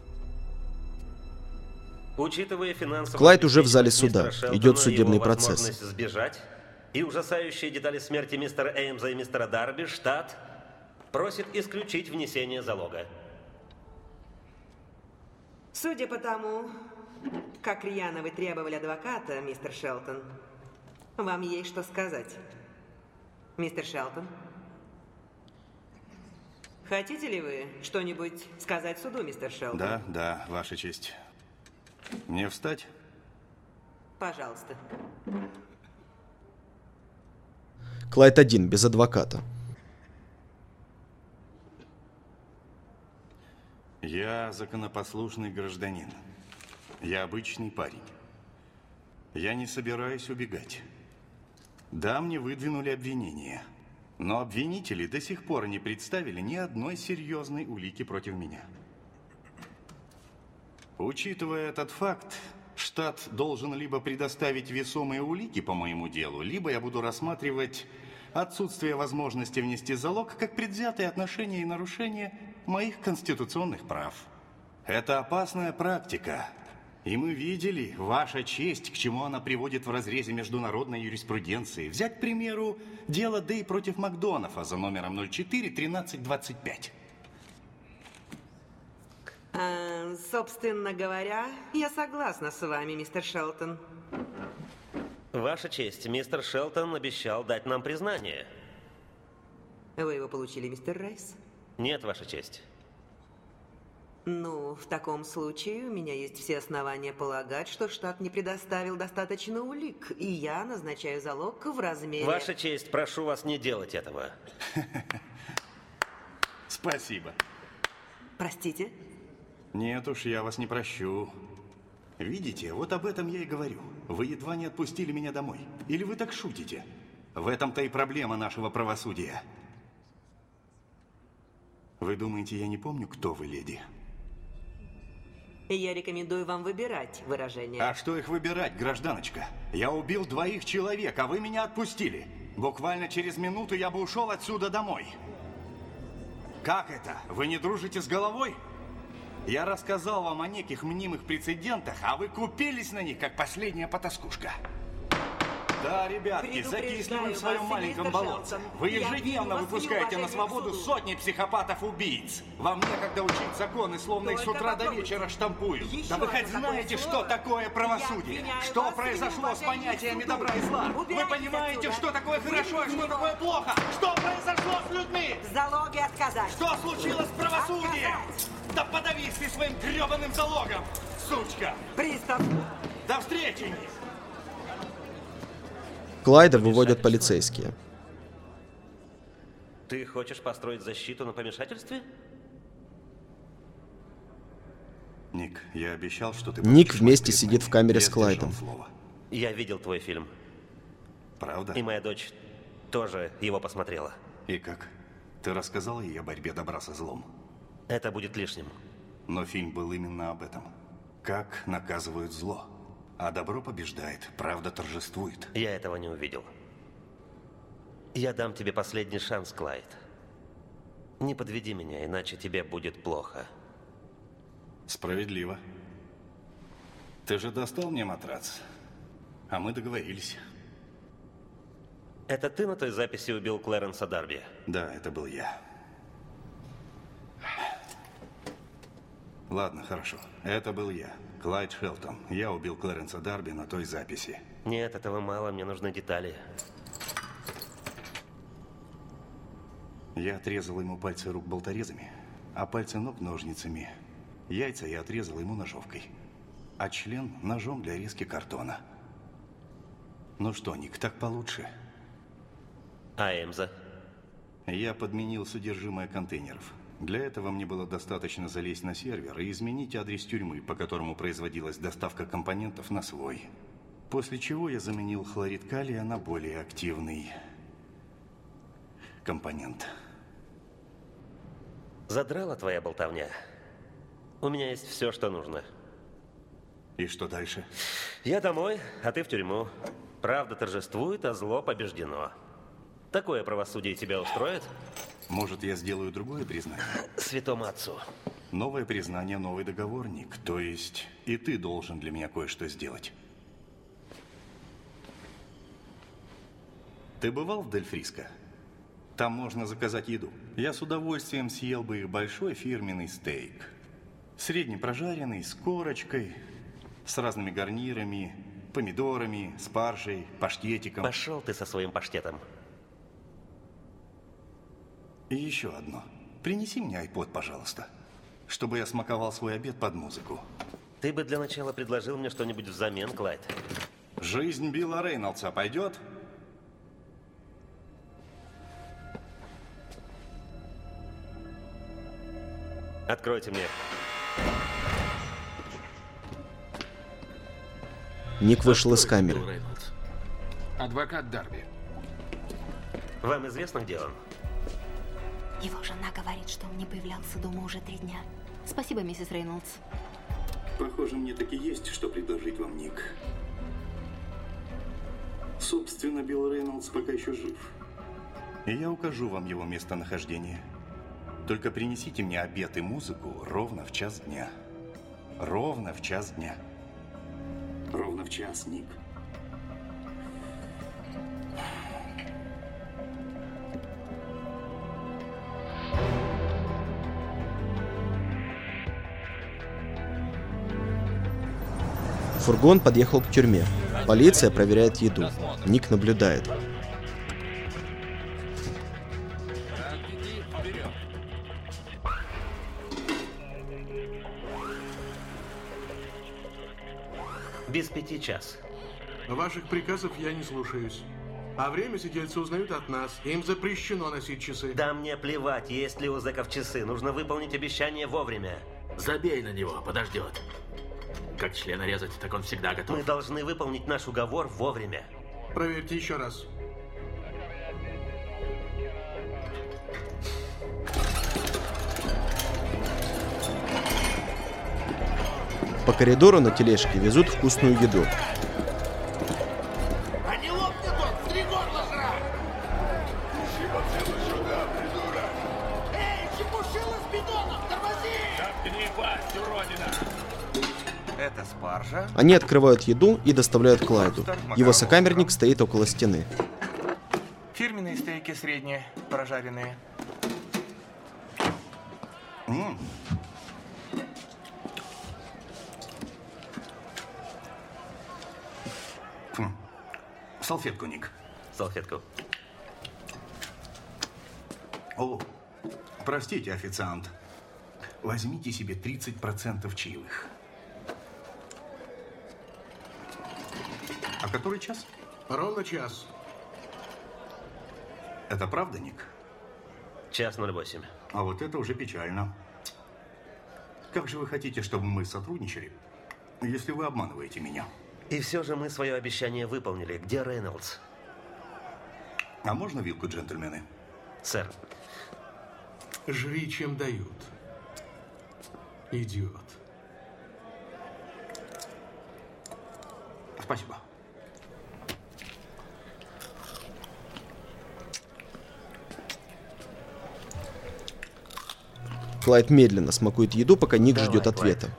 Учитывая финансовую... Клайд уже в зале суда. мистера Шелтона, Идет судебный его процесс. возможность сбежать и ужасающие детали смерти мистера Эймза и мистера Дарби, штат просит исключить внесение залога. Судя по тому, как рьяно вы требовали адвоката, мистер Шелтон, вам есть что сказать. Мистер Шелтон? Хотите ли вы что-нибудь сказать суду, мистер Шелтон? Да, да, Ваша честь. Мне встать? Пожалуйста. Клайд один, без адвоката. Я законопослушный гражданин. Я обычный парень. Я не собираюсь убегать. Да, мне выдвинули обвинение. Но обвинители до сих пор не представили ни одной серьезной улики против меня. Учитывая этот факт, штат должен либо предоставить весомые улики по моему делу, либо я буду рассматривать отсутствие возможности внести залог как предвзятое отношение и нарушение моих конституционных прав. Это опасная практика. И мы видели, Ваша честь, к чему она приводит в разрезе международной юриспруденции. Взять, к примеру, дело Дэй против Макдонафа за номером ноль четыре тринадцать двадцать пять. А, собственно говоря, я согласна с вами, мистер Шелтон. Ваша честь, мистер Шелтон обещал дать нам признание. Вы его получили, мистер Райс? Нет, Ваша честь. Ну, в таком случае у меня есть все основания полагать, что штат не предоставил достаточно улик, и я назначаю залог в размере... Ваша честь, прошу вас не делать этого. Спасибо. Простите? Нет уж, я вас не прощу. Видите, вот об этом я и говорю. Вы едва не отпустили меня домой. Или вы так шутите? В этом-то и проблема нашего правосудия. Вы думаете, я не помню, кто вы, леди? Я рекомендую вам выбирать выражение. А что их выбирать, гражданочка? Я убил двоих человек, а вы меня отпустили. Буквально через минуту я бы ушел отсюда домой. Как это? Вы не дружите с головой? Я рассказал вам о неких мнимых прецедентах, а вы купились на них, как последняя потаскушка. Да, ребятки, закисли вы в своем маленьком болотце. Вы ежедневно выпускаете на свободу сотни психопатов-убийц. Вам некогда учить законы, словно их с утра до вечера штампуют. Да вы хоть знаете, что такое правосудие? Что произошло с понятиями добра и зла? Вы понимаете, что такое хорошо и что такое плохо? Что произошло с людьми? Залоги отказать. Что случилось с правосудием? Да подавись ты своим гребаным залогом, сучка! Пристав! До встречи! Клайда выводят полицейские. Ты хочешь построить защиту на помешательстве? Ник, я обещал, что ты... Ник вместе сидит в камере я с Клайдом. Я видел твой фильм. Правда? И моя дочь тоже его посмотрела. И как? Ты рассказал ей о борьбе добра со злом? Это будет лишним. Но фильм был именно об этом. Как наказывают зло. А добро побеждает, правда торжествует. Я этого не увидел. Я дам тебе последний шанс, Клайд. Не подведи меня, иначе тебе будет плохо. Справедливо. Ты же достал мне матрац. А мы договорились. Это ты на той записи убил Клэренса Дарби? Да, это был я. Ладно, хорошо. Это был я. Клайд Шелтон. Я убил Клэренса Дарби на той записи. Нет, этого мало, мне нужны детали. Я отрезал ему пальцы рук болторезами, а пальцы ног ножницами. Яйца я отрезал ему ножовкой, а член ножом для резки картона. Ну что, Ник, так получше? А Эмза? Я подменил содержимое контейнеров. Для этого мне было достаточно залезть на сервер и изменить адрес тюрьмы, по которому производилась доставка компонентов, на свой. После чего я заменил хлорид калия на более активный компонент. Задрала твоя болтовня. У меня есть все, что нужно. И что дальше? Я домой, а ты в тюрьму. Правда торжествует, а зло побеждено. Такое правосудие тебя устроит? Может, я сделаю другое признание? Святому отцу. Новое признание, новый договорник. То есть и ты должен для меня кое-что сделать. Ты бывал в Дель Фриско? Там можно заказать еду. Я с удовольствием съел бы их большой фирменный стейк. Среднепрожаренный, с корочкой, с разными гарнирами, помидорами, спаржей, паштетиком. Пошел ты со своим паштетом. И еще одно. Принеси мне айпод, пожалуйста, чтобы я смаковал свой обед под музыку. Ты бы для начала предложил мне что-нибудь взамен, Клайд. Жизнь Билла Рейнольдса пойдет? Откройте мне. Ник вышел из камеры. Адвокат Дарби. Вам известно, где он? Его жена говорит, что он не появлялся дома уже три дня. Спасибо, миссис Рейнольдс. Похоже, мне таки есть, что предложить вам, Ник. Собственно, Билл Рейнольдс пока еще жив. И я укажу вам его местонахождение. Только принесите мне обед и музыку ровно в час дня. Ровно в час дня. Ровно в час, Ник. Фургон подъехал к тюрьме. Полиция проверяет еду. Ник наблюдает. Без пяти час. Ваших приказов я не слушаюсь. А время сидельцы узнают от нас. Им запрещено носить часы. Да мне плевать, есть ли у зэков часы. Нужно выполнить обещание вовремя. Забей на него, подождет. Как члена резать, так он всегда готов. Мы должны выполнить наш уговор вовремя. Проверьте еще раз. По коридору на тележке везут вкусную еду. А не лопни тот, в три горла жрать! Сюда, придурок! Эй, чепушила с бидоном, тормози! Заткни пасть, уродина! Это спаржа. Они открывают еду и доставляют Клайду. Его сокамерник стоит около стены. Фирменные стейки средние, прожаренные. М-м. Хм. Салфетку, Ник. Салфетку. О, простите, официант. Возьмите себе тридцать процентов чаевых. А который час? Ровно час. Это правда, Ник? Час ноль восемь. А вот это уже печально. Как же вы хотите, чтобы мы сотрудничали, если вы обманываете меня? И все же мы свое обещание выполнили. Где Рейнольдс? А можно вилку, джентльмены? Сэр. Жри, чем дают. Идиот. Спасибо. Клайд медленно смакует еду, пока Ник Давай, ждет Клайд. ответа.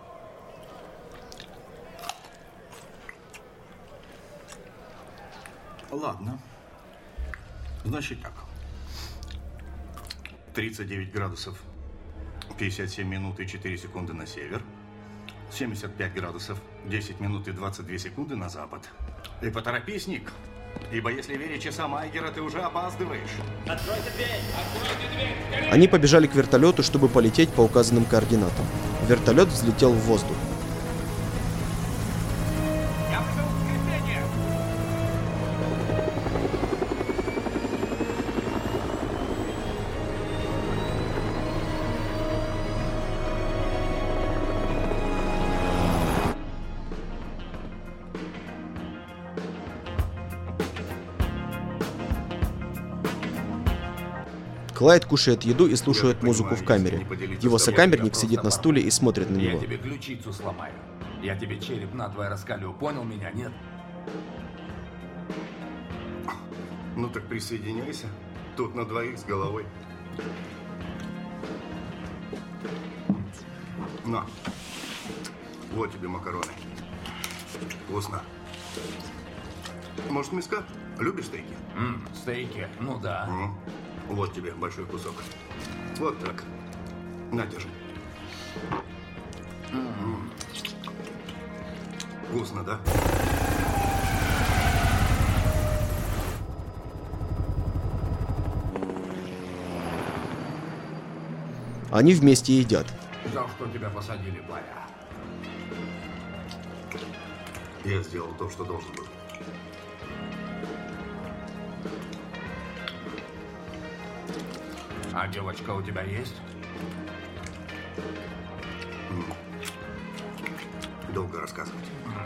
Ладно. Значит так. тридцать девять градусов, пятьдесят семь минут и четыре секунды на север. семьдесят пять градусов, десять минут и двадцать две секунды на запад. И поторопись, Ник. Ибо если верить часам Айгера, ты уже опаздываешь. Откройте дверь! Откройте дверь! Они побежали к вертолету, чтобы полететь по указанным координатам. Вертолет взлетел в воздух. Я вызову подкрепление! Клайд кушает еду и слушает музыку в камере. Его сокамерник сидит на стуле и смотрит на Я него. тебе ключицу сломаю. Я тебе череп надвое раскалю. Понял меня, нет? Ну так присоединяйся. Тут на двоих с головой. На. Вот тебе макароны. Вкусно. Может, миска? Любишь стейки? М, стейки? Ну да. М. Вот тебе большой кусок. Вот так. На, держи. М. Вкусно, да? Они вместе едят. За что тебя посадили, паря? Я сделал то, что должен был. А девочка у тебя есть? М. Долго рассказывать.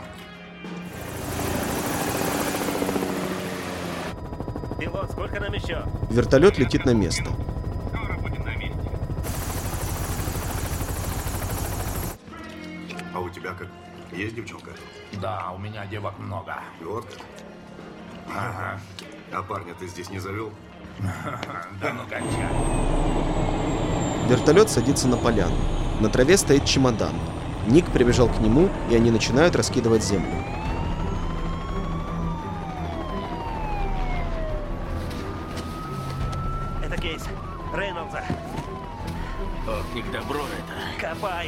Пилот, сколько нам еще? Вертолет летит на место. А у тебя как? Есть девчонка? Да, у меня девок много. Вот как? Ага. А парня ты здесь не завел? Да ну кончай. Вертолет садится на поляну. На траве стоит чемодан. Ник прибежал к нему, и они начинают раскидывать землю. Это кейс Рейнольдса. Ох, не к добру это. Копай.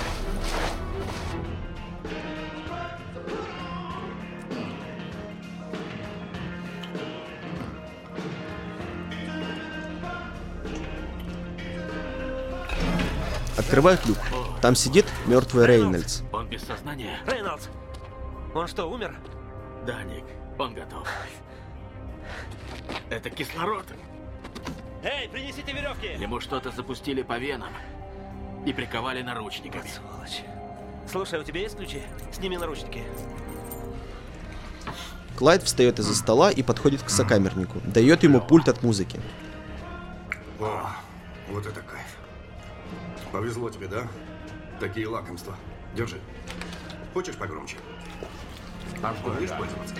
Открывают люк. Там сидит мертвый Рейнольдс. Он без сознания? Рейнольдс! Он что, умер? Да, Ник, он готов. Это кислород. Эй, принесите веревки! Ему что-то запустили по венам и приковали наручниками. Сволочь. Слушай, у тебя есть ключи? Сними наручники. Клайд встает из-за стола и подходит к сокамернику. Дает ему пульт от музыки. О, вот это кайф. Повезло тебе, да? Такие лакомства. Держи. Хочешь погромче? А что, Умеешь да? пользоваться?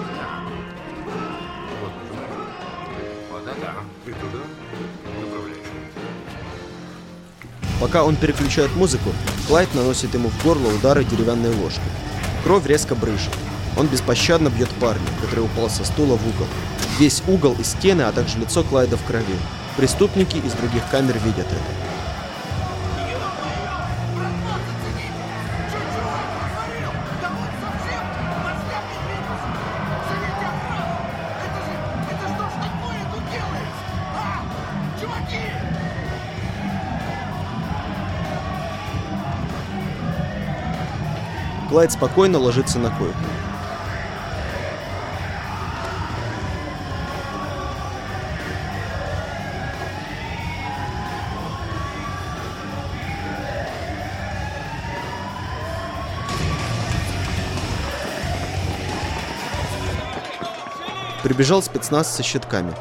Вот, нажимай. Вот это. Ты туда направляешь. Пока он переключает музыку, Клайд наносит ему в горло удары деревянной ложкой. Кровь резко брызжет. Он беспощадно бьет парня, который упал со стула в угол. Весь угол и стены, а также лицо Клайда в крови. Преступники из других камер видят это. Клайд спокойно ложится на койку. Прибежал спецназ со щитками.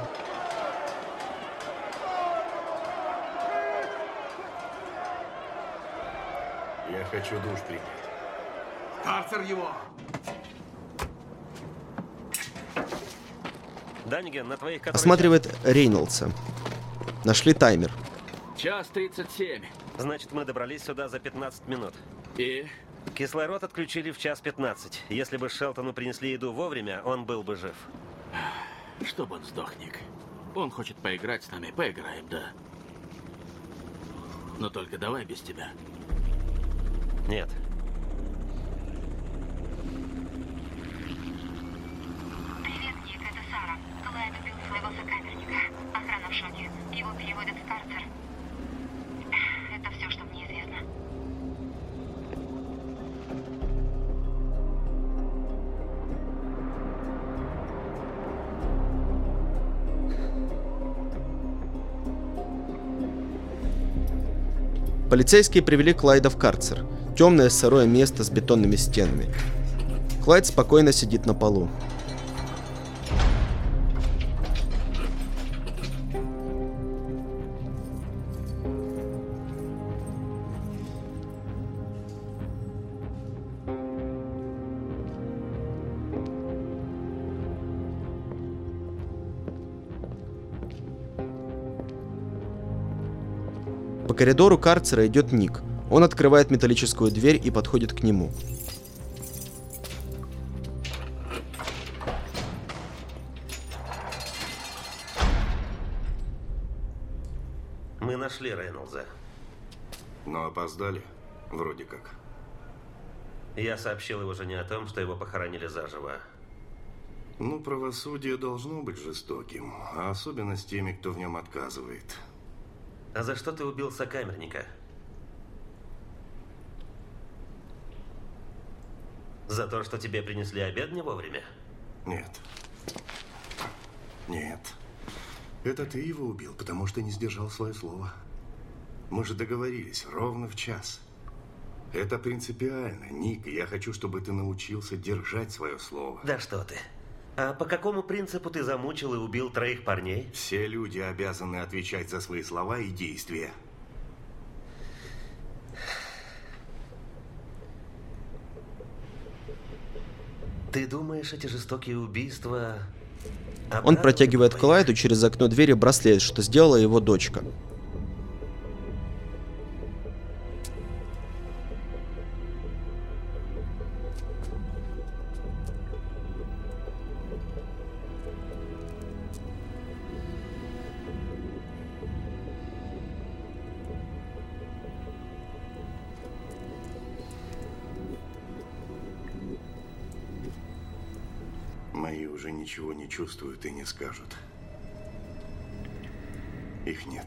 Я хочу душ принять. Карцер его! Даниген, на твоих которых... Осматривает Рейнольдса. Нашли таймер. Час тридцать семь. Значит, мы добрались сюда за пятнадцать минут. И? Кислород отключили в час пятнадцать. Если бы Шелтону принесли еду вовремя, он был бы жив. Чтоб он сдох, Ник. Он хочет поиграть с нами. Поиграем, да. Но только давай без тебя. Нет. Привет, Ник, это Сара. Клайд убил своего сокамерника. Охрана в шоке. Его переводят в карцер. Это все, что мне известно. Полицейские привели Клайда в карцер. Темное сырое место с бетонными стенами. Клайд спокойно сидит на полу. коридору карцера идет Ник. Он открывает металлическую дверь и подходит к нему. Мы нашли Рейнольдса. Но опоздали, вроде как. Я сообщил его жене о том, что его похоронили заживо. Ну, правосудие должно быть жестоким, а особенно с теми, кто в нем отказывает. А за что ты убил сокамерника? За то, что тебе принесли обед не вовремя? Нет. Нет. Это ты его убил, потому что не сдержал свое слово. Мы же договорились ровно в час. Это принципиально, Ник. Я хочу, чтобы ты научился держать свое слово. Да что ты. А по какому принципу ты замучил и убил троих парней? Все люди обязаны отвечать за свои слова и действия. Ты думаешь, эти жестокие убийства... Он протягивает Клайду через окно двери браслет, что сделала его дочка. Мои уже ничего не чувствуют и не скажут. Их нет.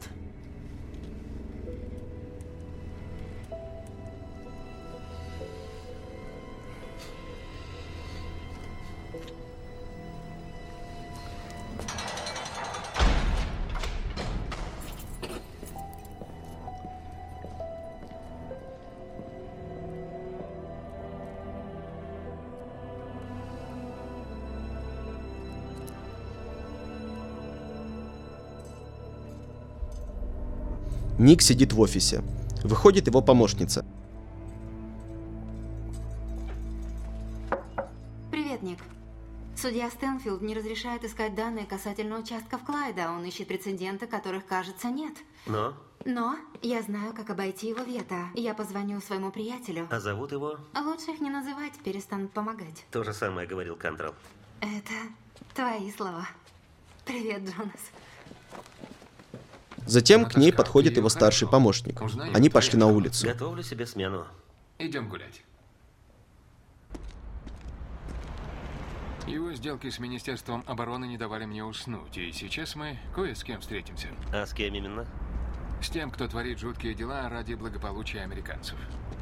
Ник сидит в офисе. Выходит его помощница. Привет, Ник. Судья Стэнфилд не разрешает искать данные касательно участков Клайда. Он ищет прецеденты, которых, кажется, нет. Но? Но я знаю, как обойти его вето. Я позвоню своему приятелю. А зовут его? Лучше их не называть, перестанут помогать. То же самое говорил Кантрелл. Это твои слова. Привет, Джонас. Затем к ней подходит его старший помощник. Они пошли на улицу. Готовлю себе смену. Идем гулять. Его сделки с Министерством обороны не давали мне уснуть, и сейчас мы кое с кем встретимся. А с кем именно? С тем, кто творит жуткие дела ради благополучия американцев.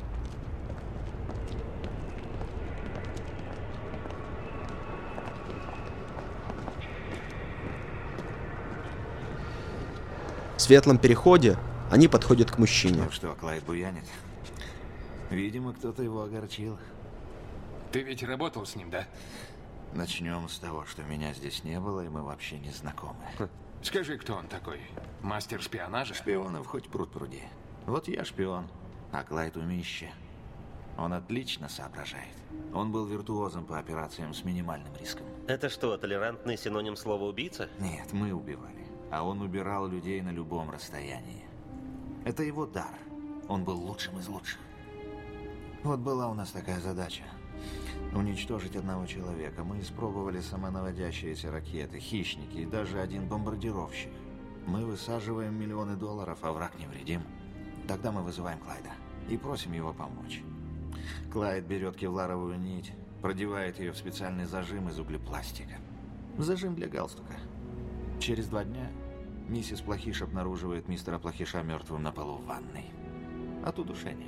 В светлом переходе они подходят к мужчине. Ну что, Клайд буянит? Видимо, кто-то его огорчил. Ты ведь работал с ним, да? Начнем с того, что меня здесь не было, и мы вообще не знакомы. Скажи, кто он такой? Мастер шпионажа? Шпионов хоть пруд пруди. Вот я шпион, а Клайд умище. Он отлично соображает. Он был виртуозом по операциям с минимальным риском. Это что, толерантный синоним слова «убийца»? Нет, мы убивали. А он убирал людей на любом расстоянии. Это его дар. Он был лучшим из лучших. Вот была у нас такая задача. Уничтожить одного человека. Мы испробовали самонаводящиеся ракеты, хищники и даже один бомбардировщик. Мы высаживаем миллионы долларов, а враг невредим. Тогда мы вызываем Клайда и просим его помочь. Клайд берет кевларовую нить, продевает ее в специальный зажим из углепластика. Зажим для галстука. Через два дня миссис Плохиш обнаруживает мистера Плохиша мертвым на полу в ванной. От удушения.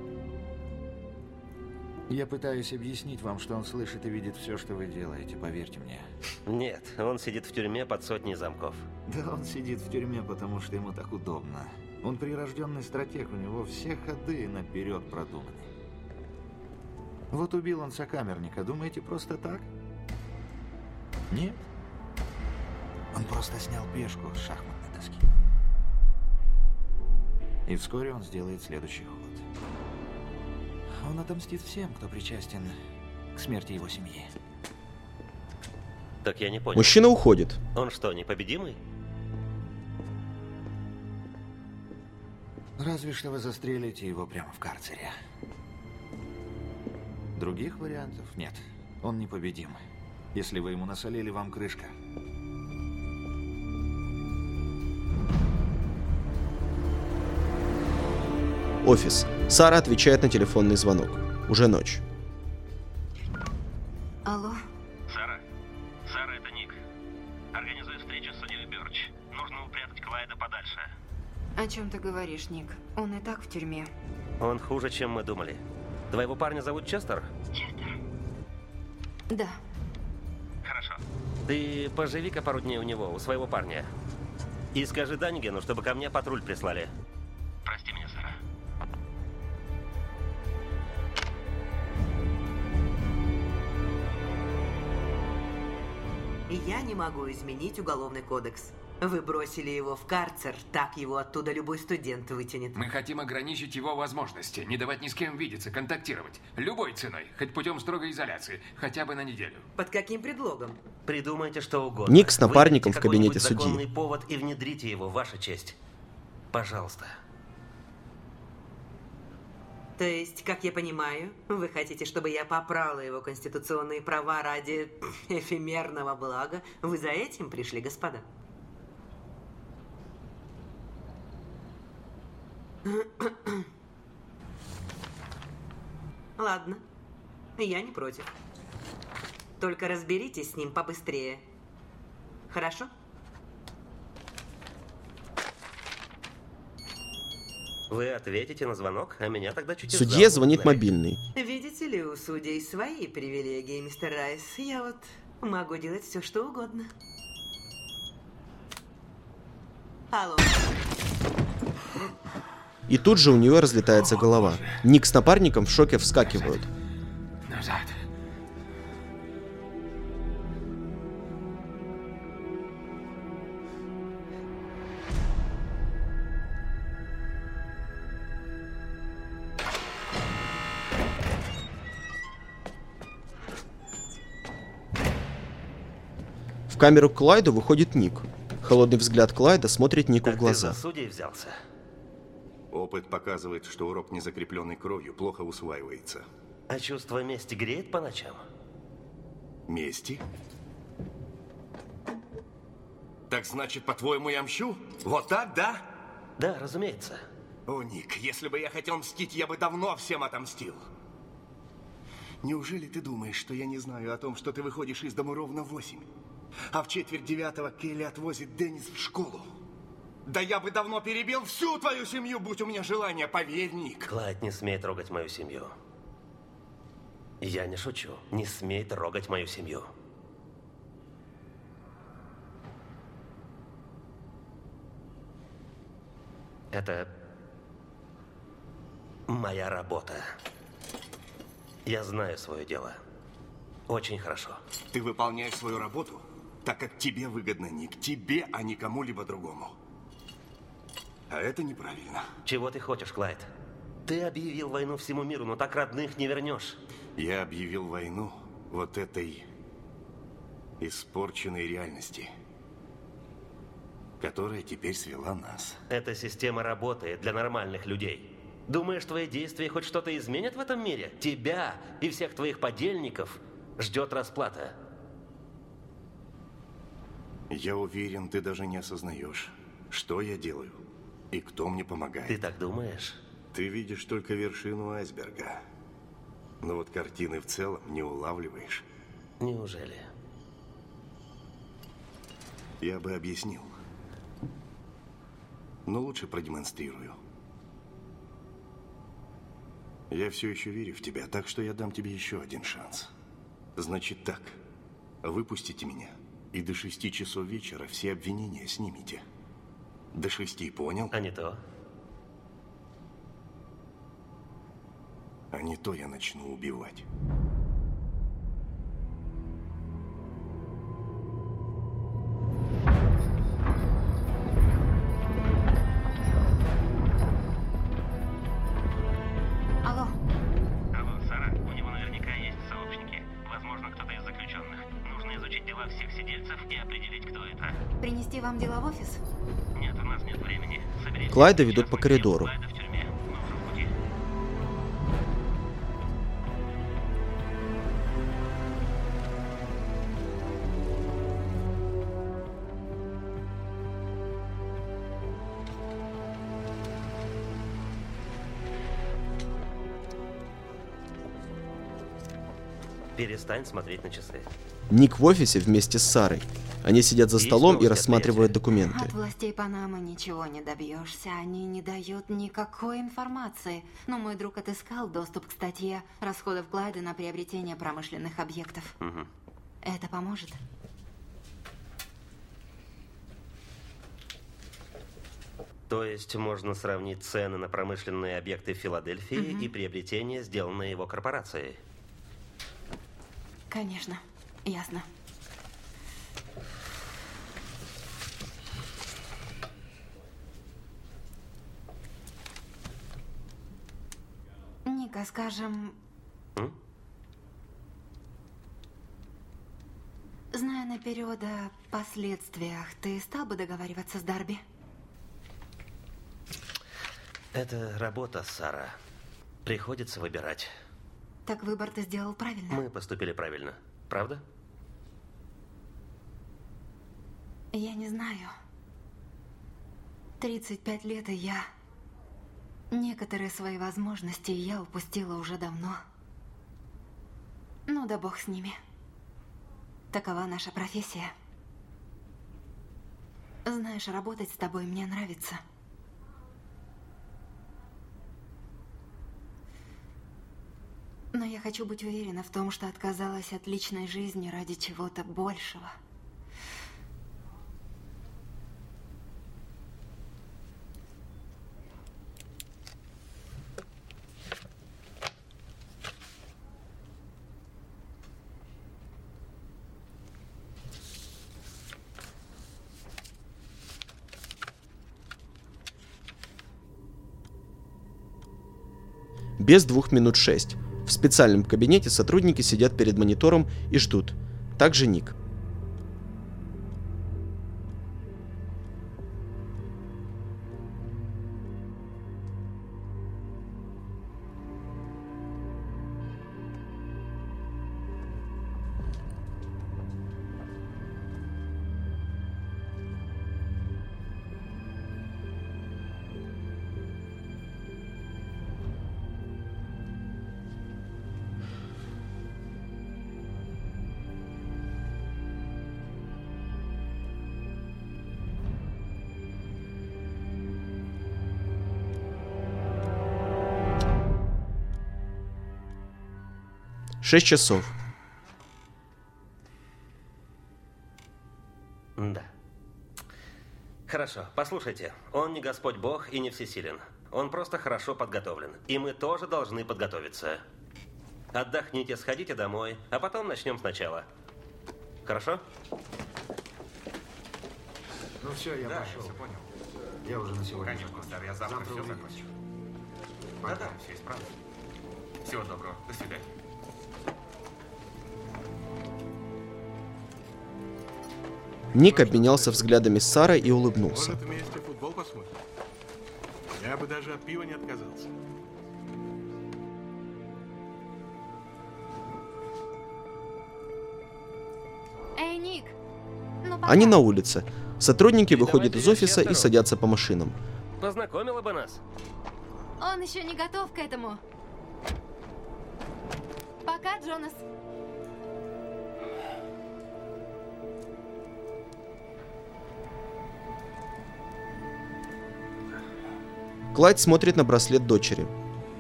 Я пытаюсь объяснить вам, что он слышит и видит все, что вы делаете, поверьте мне. Нет, он сидит в тюрьме под сотней замков. Да, он сидит в тюрьме, потому что ему так удобно. Он прирожденный стратег, у него все ходы наперед продуманы. Вот убил он сокамерника, думаете, просто так? Нет. Он просто снял пешку с шахматной доски. И вскоре он сделает следующий ход. Он отомстит всем, кто причастен к смерти его семьи. Так я не понял. Мужчина уходит. Он что, непобедимый? Разве что вы застрелите его прямо в карцере. Других вариантов нет. Он непобедим. Если вы ему насолили, вам крышка. Офис. Сара отвечает на телефонный звонок. Уже ночь. Алло? Сара? Сара, это Ник. Организуй встречу с судьей Бёрч. Нужно упрятать Клайда подальше. О чем ты говоришь, Ник? Он и так в тюрьме. Он хуже, чем мы думали. Твоего парня зовут Честер? Честер. Да. Хорошо. Ты поживи-ка пару дней у него, у своего парня. И скажи Данигену, чтобы ко мне патруль прислали. Прости меня, Сара. Я не могу изменить уголовный кодекс. Вы бросили его в карцер, так его оттуда любой студент вытянет. Мы хотим ограничить его возможности, не давать ни с кем видеться, контактировать. Любой ценой, хоть путем строгой изоляции, хотя бы на неделю. Под каким предлогом? Придумайте что угодно. Ник с напарником Выберите в кабинете какой-нибудь судьи. законный повод и внедрите его, ваша честь. Пожалуйста. То есть, как я понимаю, вы хотите, чтобы я попрала его конституционные права ради эфемерного блага? Вы за этим пришли, господа? Ладно, я не против. Только разберитесь с ним побыстрее. Хорошо? Вы ответите на звонок, а меня тогда чуть Судье издал. звонит мобильный. Видите ли, у судей свои привилегии, мистер Райс. Я вот могу делать все, что угодно. Алло. И тут же у нее разлетается голова. Ник с напарником в шоке вскакивают. Назад. В камеру к Клайду выходит Ник. Холодный взгляд Клайда смотрит Нику Так в глаза. ты за судей взялся? Опыт показывает, что урок, не закрепленный кровью, плохо усваивается. А чувство мести греет по ночам? Мести? Так значит, по-твоему, я мщу? Вот так, да? Да, разумеется. О, Ник, если бы я хотел мстить, я бы давно всем отомстил. Неужели ты думаешь, что я не знаю о том, что ты выходишь из дома ровно в восемь? А в четверть девятого Келли отвозит Деннис в школу? Да я бы давно перебил всю твою семью, будь у меня желание, поверь, Ник. Клайд, не смей трогать мою семью. Я не шучу. Не смей трогать мою семью. Это моя работа. Я знаю свое дело. Очень хорошо. Ты выполняешь свою работу так, как тебе выгодно, Ник. Тебе, а не кому-либо другому. А это неправильно. Чего ты хочешь, Клайд? Ты объявил войну всему миру, но так родных не вернешь. Я объявил войну вот этой испорченной реальности, которая теперь свела нас. Эта система работает для нормальных людей. Думаешь, твои действия хоть что-то изменят в этом мире? Тебя и всех твоих подельников ждет расплата. Я уверен, ты даже не осознаешь, что я делаю и кто мне помогает. Ты так думаешь? Ты видишь только вершину айсберга. Но вот картины в целом не улавливаешь. Неужели? Я бы объяснил. Но лучше продемонстрирую. Я все еще верю в тебя, так что я дам тебе еще один шанс. Значит так, выпустите меня, и до шести часов вечера все обвинения снимите. До шести, понял? А не то? А не то я начну убивать. Алло. Алло, Сара, у него наверняка есть сообщники. Возможно, кто-то из заключенных. Нужно изучить дела всех сидельцев и определить, кто это. Принести вам дела в офис? Нет, у нас нет времени. Соберите. Клайда ведут по коридору. Клайда в тюрьму. Перестань смотреть на часы. Ник в офисе вместе с Сарой. Они сидят за столом и рассматривают документы. От властей Панамы ничего не добьешься. Они не дают никакой информации. Но мой друг отыскал доступ к статье расходов Клайда на приобретение промышленных объектов. Угу. Это поможет? То есть можно сравнить цены на промышленные объекты в Филадельфии Угу. и приобретения, сделанные его корпорацией? Конечно. Ясно. Ника, скажем... М? Зная наперед о последствиях, ты стал бы договариваться с Дарби? Это работа, Сара. Приходится выбирать. Так выбор ты сделал правильно. Мы поступили правильно. Правда? Я не знаю. тридцать пять лет, и я... Некоторые свои возможности я упустила уже давно. Ну да бог с ними. Такова наша профессия. Знаешь, работать с тобой мне нравится. Но я хочу быть уверена в том, что отказалась от личной жизни ради чего-то большего. Без двух минут шесть. В специальном кабинете сотрудники сидят перед монитором и ждут. Также Ник. Шесть часов. Да. Хорошо, послушайте. Он не Господь Бог и не всесилен. Он просто хорошо подготовлен. И мы тоже должны подготовиться. Отдохните, сходите домой, а потом начнем сначала. Хорошо? Ну все, я Да, пошел. я все понял. Я уже на сегодня. Конечно, сэр, я завтра, Завтра все увидимся. закончу. Пока. Да-да, все исправлю. Всего доброго. До свидания. Ник обменялся взглядами с Сарой и улыбнулся. Может, вместе футбол посмотрим? Я бы даже от пива не отказался. Эй, Ник! Ну, Они на улице. Сотрудники выходят из офиса и садятся по машинам. Познакомила бы нас. Он еще не готов к этому. Пока, Джонас. Клайд смотрит на браслет дочери.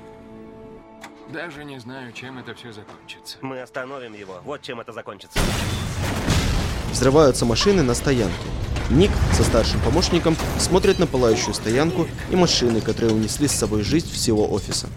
Даже не знаю, чем это все закончится. Мы остановим его. Вот чем это закончится. Взрываются машины на стоянке. Ник со старшим помощником смотрит на пылающую стоянку и машины, которые унесли с собой жизнь всего офиса.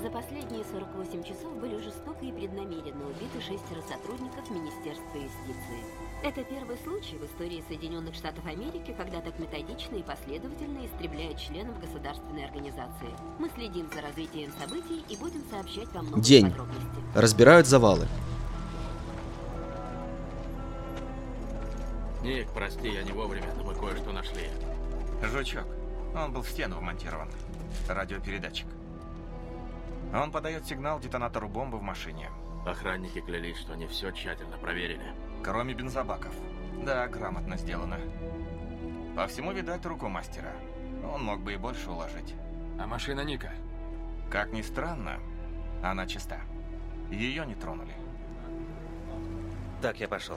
За последние сорок восемь часов были жестоко и преднамеренно убиты шестеро сотрудников Министерства юстиции. Это первый случай в истории Соединенных Штатов Америки, когда так методично и последовательно истребляют членов государственной организации. Мы следим за развитием событий и будем сообщать вам новые День. подробности. Разбирают завалы. Ник, прости, я не вовремя, но мы кое-что нашли. Жучок. Он был в стену вмонтирован. Радиопередатчик. Он подает сигнал детонатору бомбы в машине. Охранники клялись, что они все тщательно проверили. Кроме бензобаков. Да, грамотно сделано. По всему, видать, руку мастера. Он мог бы и больше уложить. А машина Ника? Как ни странно, она чиста. Ее не тронули. Так, я пошел.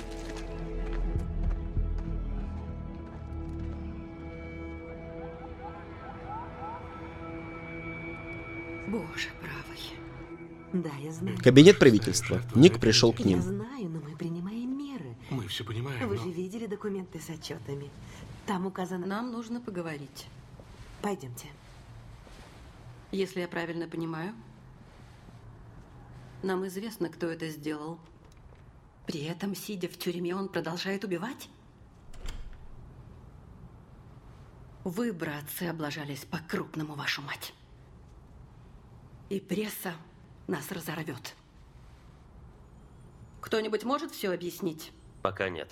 Боже правый. Да, я знаю. Кабинет правительства. Ник пришел к Я ним. знаю, но мы принимаем меры. Мы все понимаем, Вы но... же видели документы с отчетами. Там указано... Нам нужно поговорить. Пойдемте. Если я правильно понимаю, нам известно, кто это сделал. При этом, сидя в тюрьме, он продолжает убивать? Вы, братцы, облажались по-крупному, вашу мать. И пресса нас разорвет. Кто-нибудь может все объяснить? Пока нет.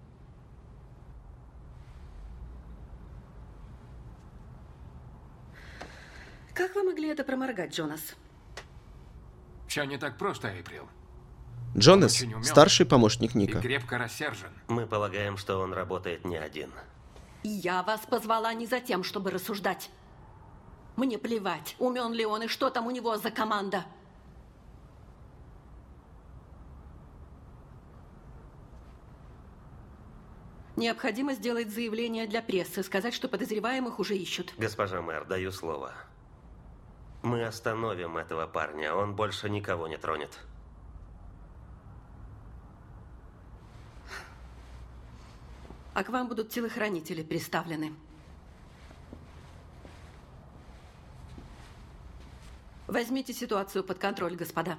Как вы могли это проморгать, Джонас? Все не так просто, Эйприл. Джонас, Очень умен старший помощник И Ника. крепко рассержен. Мы полагаем, что он работает не один. Я вас позвала не за тем, чтобы рассуждать. Мне плевать, умен ли он и что там у него за команда. Необходимо сделать заявление для прессы, сказать, что подозреваемых уже ищут. Госпожа мэр, даю слово. Мы остановим этого парня, он больше никого не тронет. А к вам будут телохранители приставлены. Возьмите ситуацию под контроль, господа.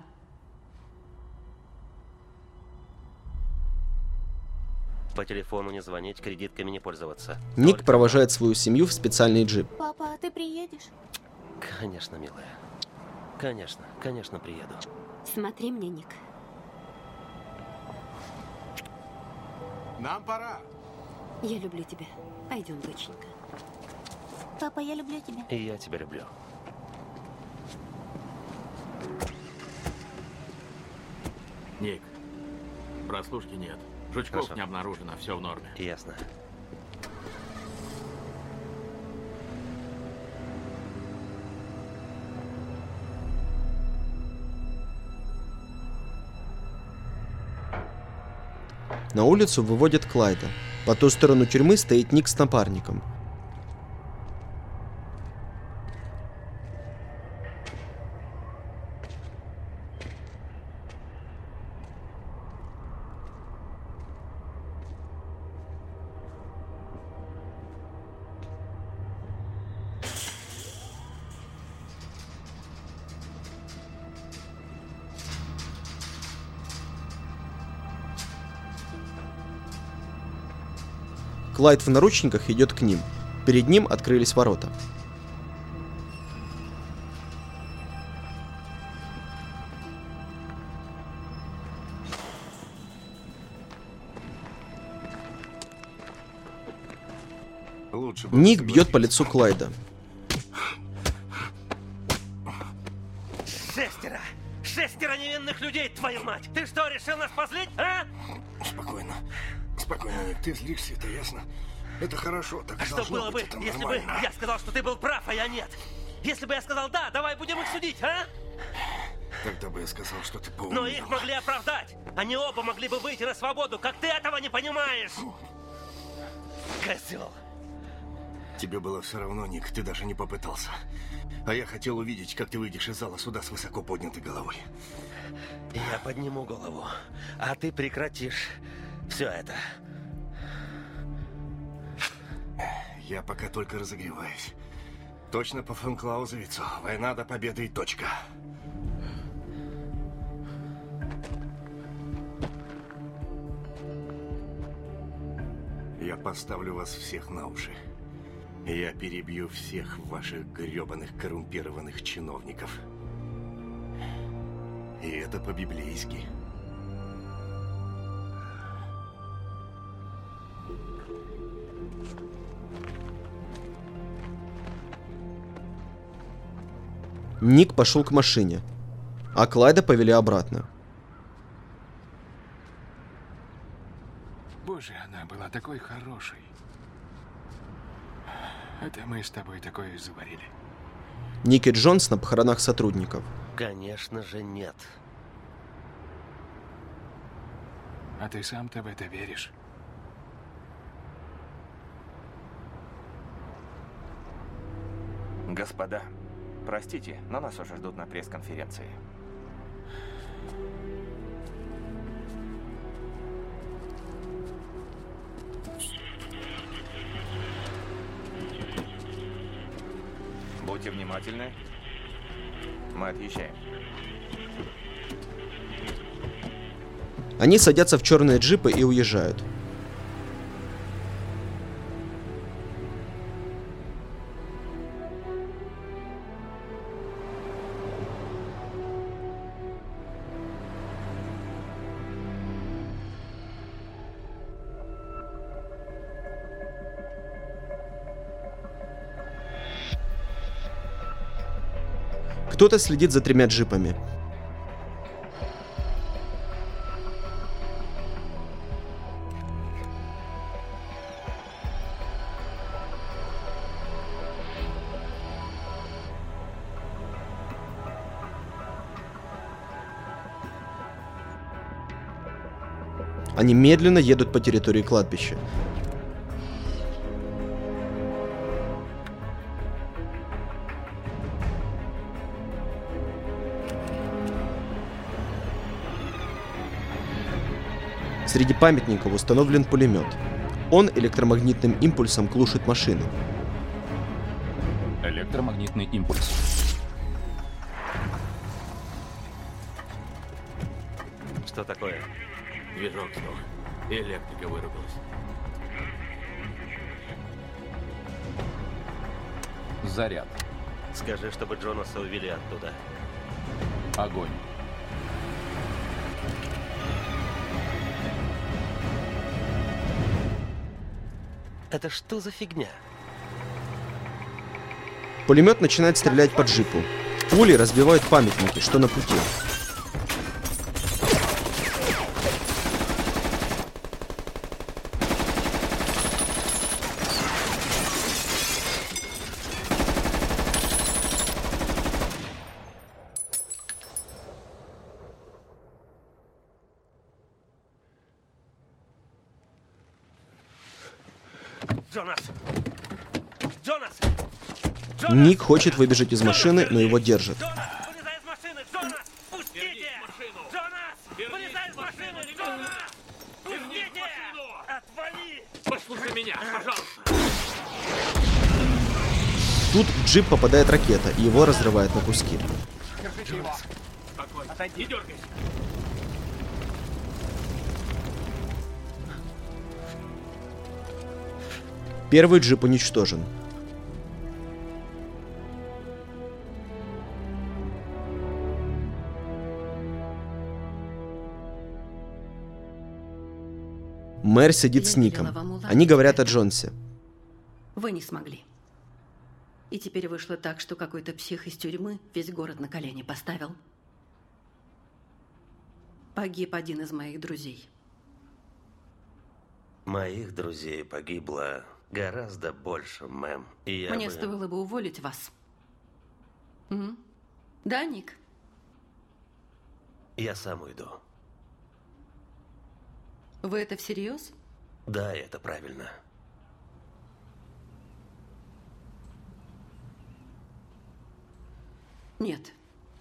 По телефону не звонить, кредитками не пользоваться. Ник провожает свою семью в специальный джип. Папа, а ты приедешь? Конечно, милая. Конечно, конечно, приеду. Смотри мне, Ник. Нам пора. Я люблю тебя. Пойдем, доченька. Папа, я люблю тебя. И я тебя люблю. Ник, прослушки нет. Жучков Хорошо. не обнаружено, все в норме. Ясно. На улицу выводят Клайда. По ту сторону тюрьмы стоит Ник с напарником. Клайд в наручниках идет к ним. Перед ним открылись ворота. Лучше бы Ник бьет по лицу Клайда. Шестеро! Шестеро невинных людей, твою мать! Ты что, решил нас позлить, а? Спокойно. Спокойно, Ник, ты злишься, это ясно. Это хорошо, так А и что должно было бы, быть, это если бы нормально. я сказал, что ты был прав, а я нет? Если бы я сказал да, давай будем их судить, а? Тогда бы я сказал, что ты поумнел. Но их могли оправдать. Они оба могли бы выйти на свободу, как ты этого не понимаешь. Козел. Тебе было все равно, Ник, ты даже не попытался. А я хотел увидеть, как ты выйдешь из зала суда с высоко поднятой головой. Я подниму голову, а ты прекратишь все это. Я пока только разогреваюсь. Точно по фон Клаузевицу. Война до победы и точка. Я поставлю вас всех на уши. Я перебью всех ваших гребаных коррумпированных чиновников. И это по-библейски. Ник пошел к машине, а Клайда повели обратно. Боже, она была такой хорошей. Это мы с тобой такое заварили. Ник и Джонс на похоронах сотрудников. Конечно же нет. А ты сам-то в это веришь? Господа, простите, но нас уже ждут на пресс-конференции. Будьте внимательны. Мы отъезжаем. Они садятся в черные джипы и уезжают. Кто-то следит за тремя джипами. Они медленно едут по территории кладбища. Среди памятников установлен пулемет. Он электромагнитным импульсом глушит машины. Электромагнитный импульс. Что такое? Движок снова. Электрика вырубилась. Заряд. Скажи, чтобы Джонаса увели оттуда. Огонь. Это что за фигня? Пулемет начинает стрелять по джипу. Пули разбивают памятники, что на пути. Джонас! Джонас! Ник хочет выбежать из машины, но его держат. Вылезай из машины! Джонас! Пустите! Джонас! Вылезай из машины! Джонас! Пустите! Отвали! Послушай меня, пожалуйста! Тут в джип попадает ракета, и его разрывает на куски. Держите его! Спокойно. Отойди, не дергайся! Первый джип уничтожен. Мэр сидит с Ником. Они говорят о Джонсе. Вы не смогли. И теперь вышло так, что какой-то псих из тюрьмы весь город на колени поставил. Погиб один из моих друзей. Моих друзей погибло гораздо больше, мэм. И я Мне бы... стоило бы уволить вас. М? Да, Ник? Я сам уйду. Вы это всерьез? Да, это правильно. Нет.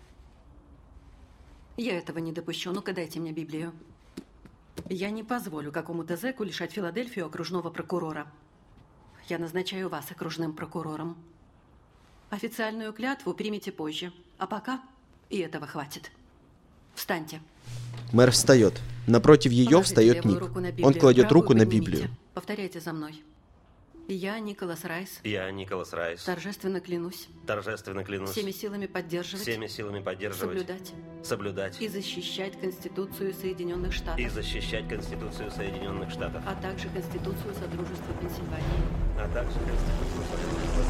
Я этого не допущу. Ну-ка, дайте мне Библию. Я не позволю какому-то зэку лишать Филадельфию окружного прокурора. Я назначаю вас окружным прокурором. Официальную клятву примите позже. А пока и этого хватит. Встаньте. Мэр встает. Напротив ее Положите встает левую Ник. руку на Библию, Он кладет правую руку на поднимите. Библию. Повторяйте за мной. Я, Николас Райс, Я, Николас Райс, торжественно клянусь торжественно клянусь всеми силами поддерживать, всеми силами поддерживать, соблюдать соблюдать и защищать Конституцию Соединенных Штатов, и защищать Конституцию Соединенных Штатов, а также Конституцию Содружества Пенсильвании. а также Конституцию Содружества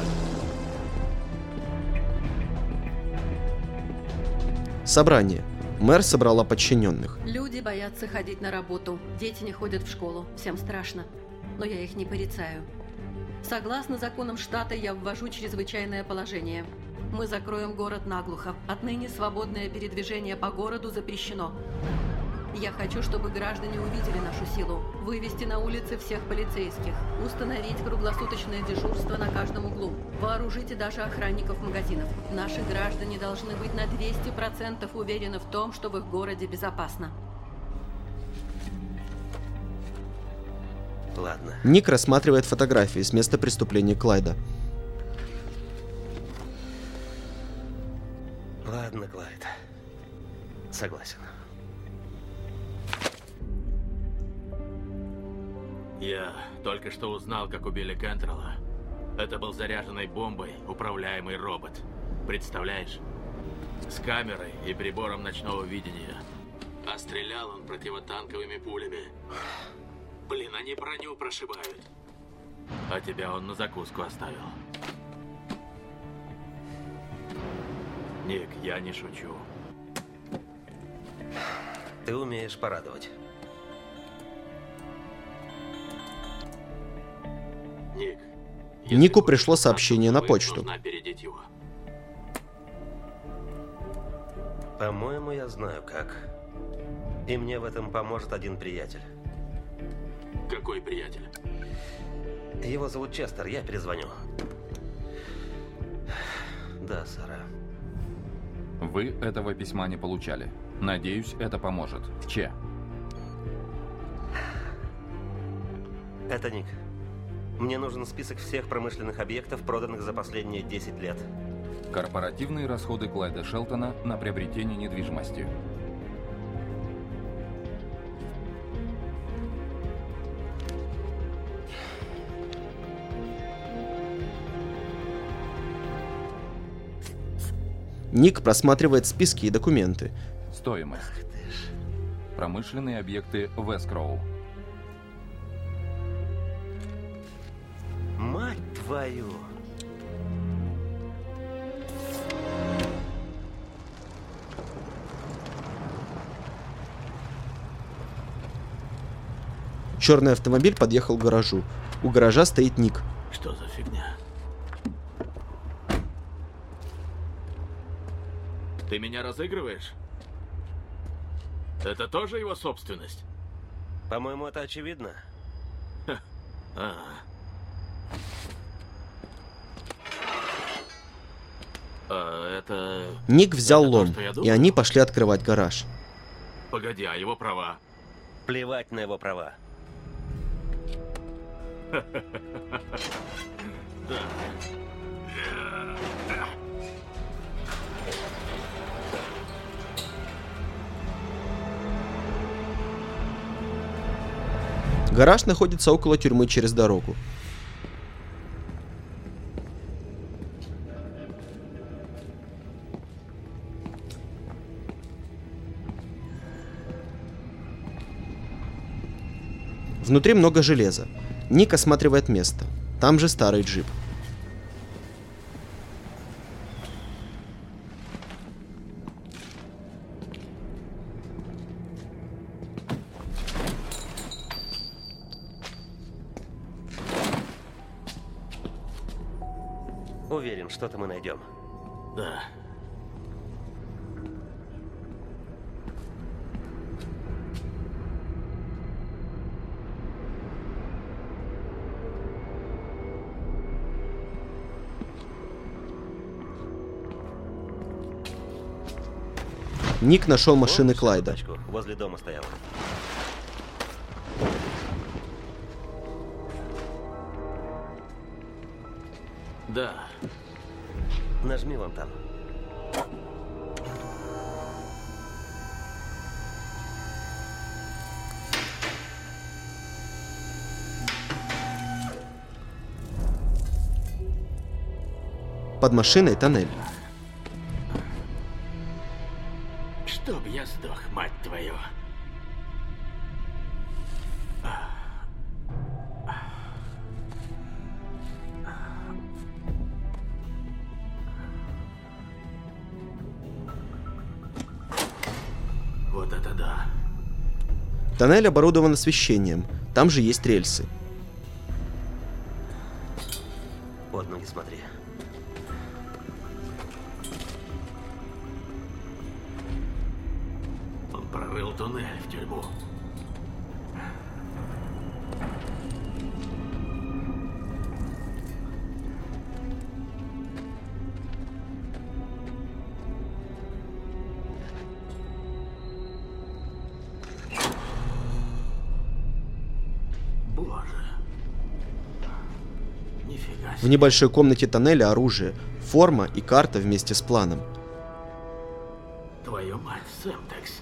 Пенсильвании. Собрание. Мэр собрала подчиненных. Люди боятся ходить на работу, дети не ходят в школу, всем страшно. Но я их не порицаю. Согласно законам штата, я ввожу чрезвычайное положение. Мы закроем город наглухо. Отныне свободное передвижение по городу запрещено. Я хочу, чтобы граждане увидели нашу силу. Вывести на улицы всех полицейских. Установить круглосуточное дежурство на каждом углу. Вооружите даже охранников магазинов. Наши граждане должны быть на двести процентов уверены в том, что в их городе безопасно. Ладно. Ник рассматривает фотографии с места преступления Клайда. Ладно, Клайд. Согласен. Я только что узнал, как убили Кентрелла. Это был заряженной бомбой управляемый робот. Представляешь? С камерой и прибором ночного видения. А стрелял он противотанковыми пулями. Блин, они броню прошибают. А тебя он на закуску оставил. Ник, я не шучу. Ты умеешь порадовать. Ник, Нику пришло сообщение на почту. нужно опередить его. По-моему, я знаю как. И мне в этом поможет один приятель. Какой приятель? Его зовут Честер, я перезвоню. Да, Сара. Вы этого письма не получали. Надеюсь, это поможет. Че? Это Ник. Мне нужен список всех промышленных объектов, проданных за последние десять лет. Корпоративные расходы Клайда Шелтона на приобретение недвижимости. Ник просматривает списки и документы. Стоимость. Промышленные объекты в Эскроу. Мать твою! Черный автомобиль подъехал к гаражу. У гаража стоит Ник. Что за фигня? Ты меня разыгрываешь? Это тоже его собственность? По-моему, это очевидно. А. А, это... Ник взял это то, лом, что я и думаю? они пошли открывать гараж. Погоди, а его права? Плевать на его права. Да. Гараж находится около тюрьмы через дорогу. Внутри много железа. Ник осматривает место. Там же старый джип. Уверен, что-то мы найдем. Да. Ник нашел машины Помнишь эту Клайда. тачку? Возле дома стояла. Да. Нажми вон там. Под машиной тоннель. Чтоб я сдох, мать твою. Вот это да. Тоннель оборудован освещением. Там же есть рельсы. Под ноги смотри. Он прорыл туннель в тюрьму. Боже. Нифига В себе. небольшой комнате тоннеля оружие, форма и карта вместе с планом. Твою мать, Сэмтекс.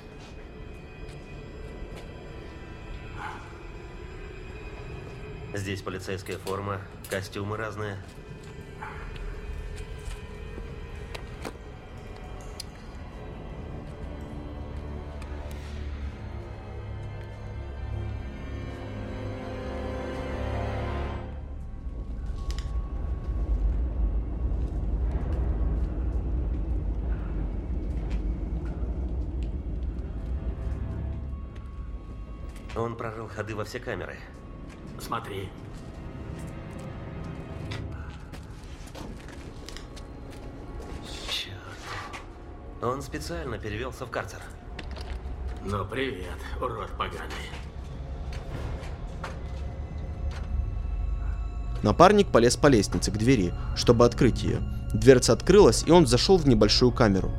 Здесь полицейская форма, костюмы разные. Он прорыл ходы во все камеры. Смотри. Черт. Он специально перевелся в карцер. Ну, привет, урод поганый. Напарник полез по лестнице к двери, чтобы открыть ее. Дверца открылась, и он зашел в небольшую камеру.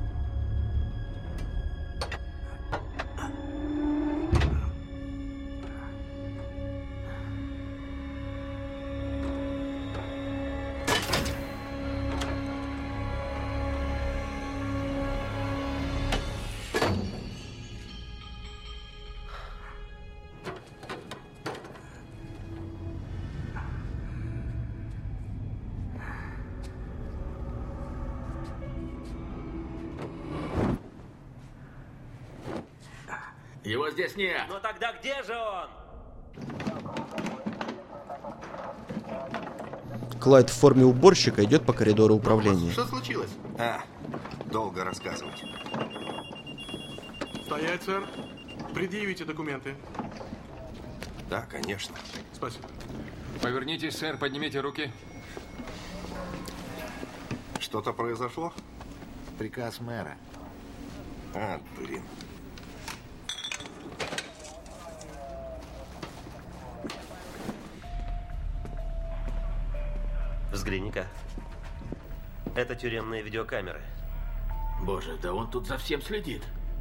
Его здесь нет. Ну тогда где же он? Клайд в форме уборщика идет по коридору управления. Что случилось? А, долго рассказывать. Стоять, сэр. Предъявите документы. Да, конечно. Спасибо. Повернитесь, сэр, поднимите руки. Что-то произошло? Приказ мэра. А, блин. Взгляни-ка. Это тюремные видеокамеры. Боже, да он тут за всем следит.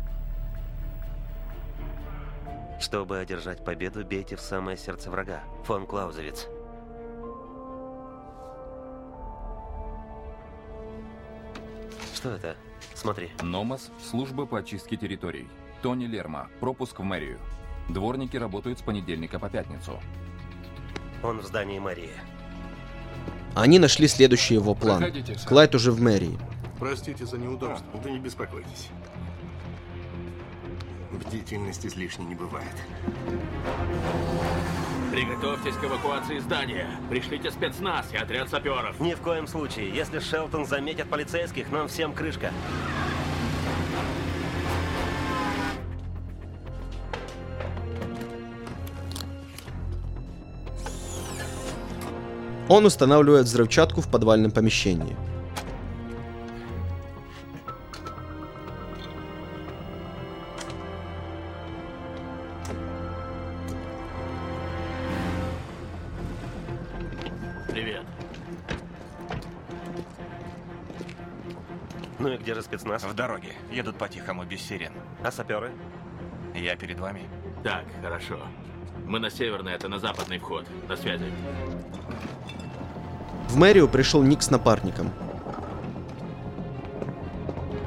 Чтобы одержать победу, бейте в самое сердце врага. Фон Клаузевиц. Что это? Смотри. Номос, служба по очистке территорий. Тони Лерма, пропуск в мэрию. Дворники работают с понедельника по пятницу. Он в здании мэрии. Они нашли следующий его план. Проходите, сэр. Клайд уже в мэрии. Простите за неудобство. А, да не беспокойтесь. Бдительности излишней не бывает. Приготовьтесь к эвакуации здания. Пришлите спецназ и отряд саперов. Ни в коем случае. Если Шелтон заметит полицейских, нам всем крышка. Он устанавливает взрывчатку в подвальном помещении. Привет. Ну и где же спецназ? В дороге. Едут по-тихому, без сирен. А саперы? Я перед вами. Так, хорошо. Мы на северный, это на западный вход. На связи. В мэрию пришел Ник с напарником.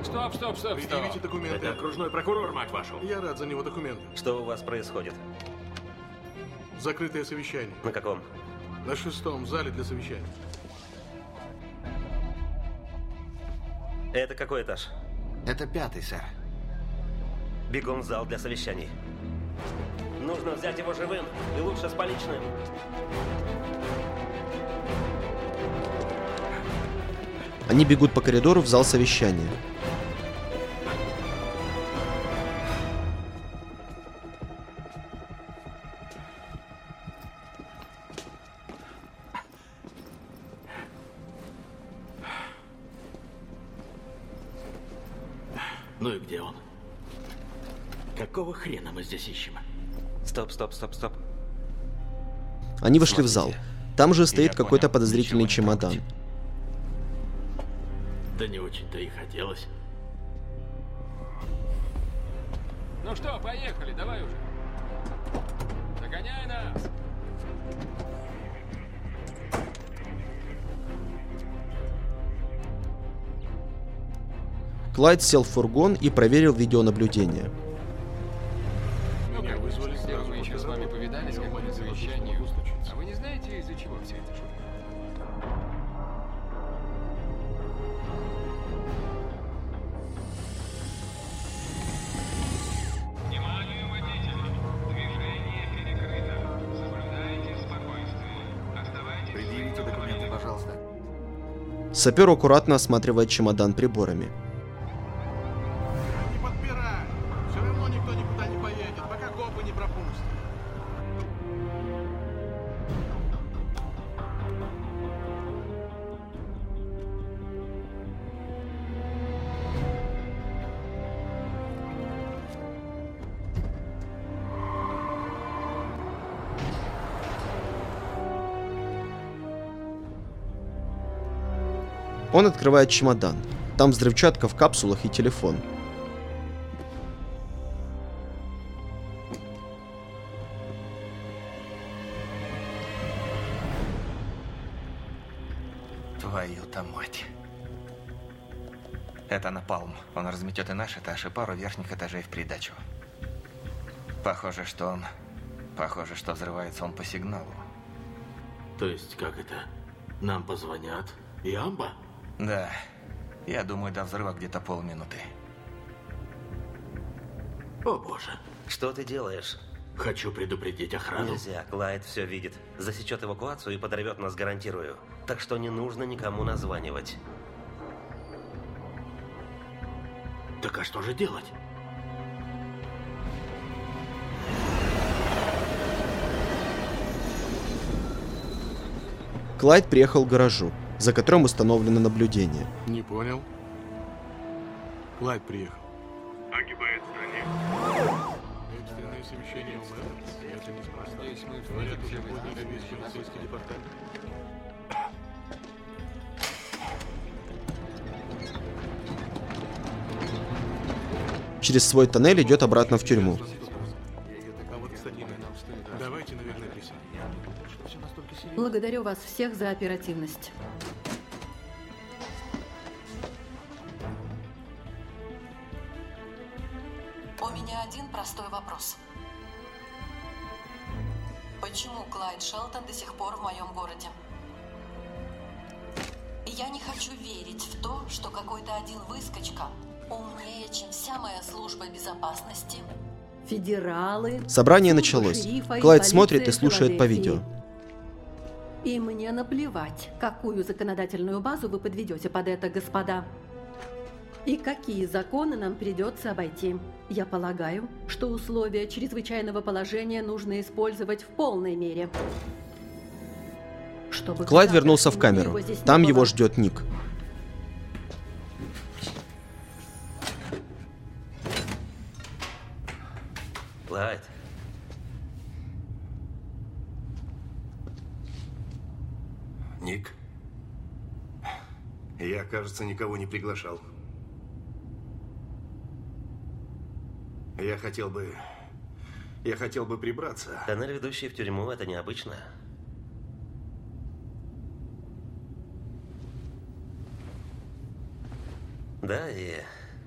Стоп, стоп, стоп, Предъявите стоп. документы. Это окружной прокурор, мать вашу. Я рад за него документы. Что у вас происходит? Закрытое совещание. На каком? На шестом зале для совещаний. Это какой этаж? Это пятый, сэр. Бегом в зал для совещаний. Нужно взять его живым и лучше с поличным. Они бегут по коридору в зал совещания. Ну и где он? Какого хрена мы здесь ищем? Стоп, стоп, стоп, стоп. Они вошли в зал. Там же стоит какой-то подозрительный чемодан. Да не очень-то и хотелось. Ну что, поехали, давай уже. Догоняй нас. Клайд сел в фургон и проверил видеонаблюдение. Меня вызвали. Мы еще с вами повидались, как мы на совещании. А вы не знаете, из-за чего все это? Предъявите документы, пожалуйста. Сапер аккуратно осматривает чемодан приборами. Не подпирай. Все равно никто никуда не поедет, пока копы не пропустят. Он открывает чемодан. Там взрывчатка в капсулах и телефон. Твою-то мать. Это напалм. Он разметет и наш этаж, и пару верхних этажей в придачу. Похоже, что он... Похоже, что взрывается он по сигналу. То есть, как это? Нам позвонят? И амба? Да. Я думаю, до взрыва где-то полминуты. О боже. Что ты делаешь? Хочу предупредить охрану. Нельзя, Клайд все видит. Засечет эвакуацию и подорвет нас, гарантирую. Так что не нужно никому названивать. Так а что же делать? Клайд приехал к гаражу, за которым установлено наблюдение. Не понял. Клайд приехал. Огибает стране. Экстренное совещание у мэра. Это неспроста. Здесь мы в Говорят, порядке, уже мы подняли здесь весь мы полицейский департамент. Через свой тоннель идет обратно в тюрьму. А вот, кстати, давайте, наверное, присядем. Благодарю вас всех за оперативность. У меня один простой вопрос. Почему Клайд Шелтон до сих пор в моем городе? Я не хочу верить в то, что какой-то один выскочка умнее, чем вся моя служба безопасности. Федералы. Собрание служба началось. шерифа и Клайд полиция смотрит и слушает по Филадельфии. видео. И мне наплевать, какую законодательную базу вы подведете под это, господа. И какие законы нам придется обойти. Я полагаю, что условия чрезвычайного положения нужно использовать в полной мере. Чтобы Клайд когда вернулся в его камеру. здесь не Там было. его ждет Ник. Клайд. Ник, я, кажется, никого не приглашал. Я хотел бы... Я хотел бы прибраться. Тоннель, ведущий в тюрьму, это необычно. Да, и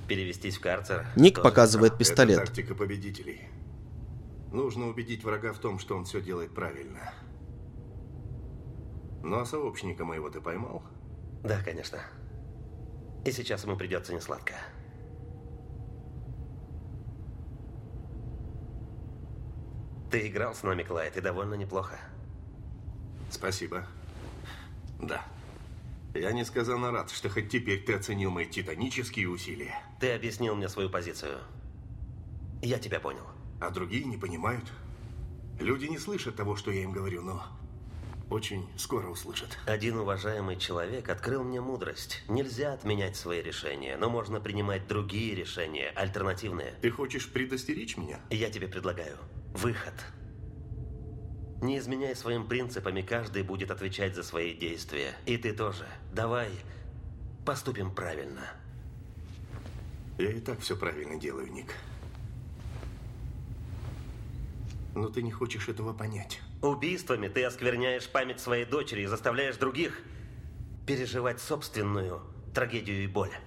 Перевестись в карцер. Ник тоже показывает здорово. пистолет. Это тактика победителей. Нужно убедить врага в том, что он все делает правильно. Ну а сообщника моего ты поймал? Да, конечно. И сейчас ему придется несладко. Ты играл с нами, Клайд, и довольно неплохо. Спасибо. Да. Я несказанно рад, что хоть теперь ты оценил мои титанические усилия. Ты объяснил мне свою позицию. Я тебя понял. А другие не понимают. Люди не слышат того, что я им говорю, но очень скоро услышат. Один уважаемый человек открыл мне мудрость. Нельзя отменять свои решения, но можно принимать другие решения, альтернативные. Ты хочешь предостеречь меня? Я тебе предлагаю выход. Не изменяй своим принципам, и каждый будет отвечать за свои действия. И ты тоже. Давай поступим правильно. Я и так все правильно делаю, Ник. Но ты не хочешь этого понять. Убийствами ты оскверняешь память своей дочери и заставляешь других переживать собственную трагедию и боль.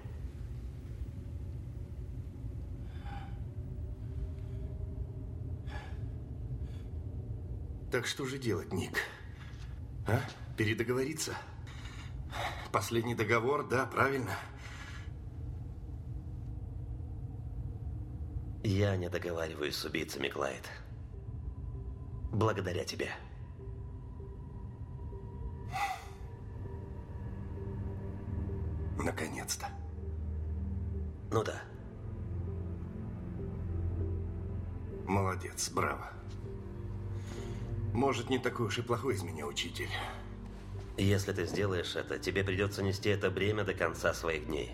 Так что же делать, Ник? А? Передоговориться? Последний договор, да, правильно? Я не договариваюсь с убийцами, Клайд. Благодаря тебе. Наконец-то. Ну да. Молодец, браво. Может, не такой уж и плохой из меня учитель. Если ты сделаешь это, тебе придется нести это бремя до конца своих дней.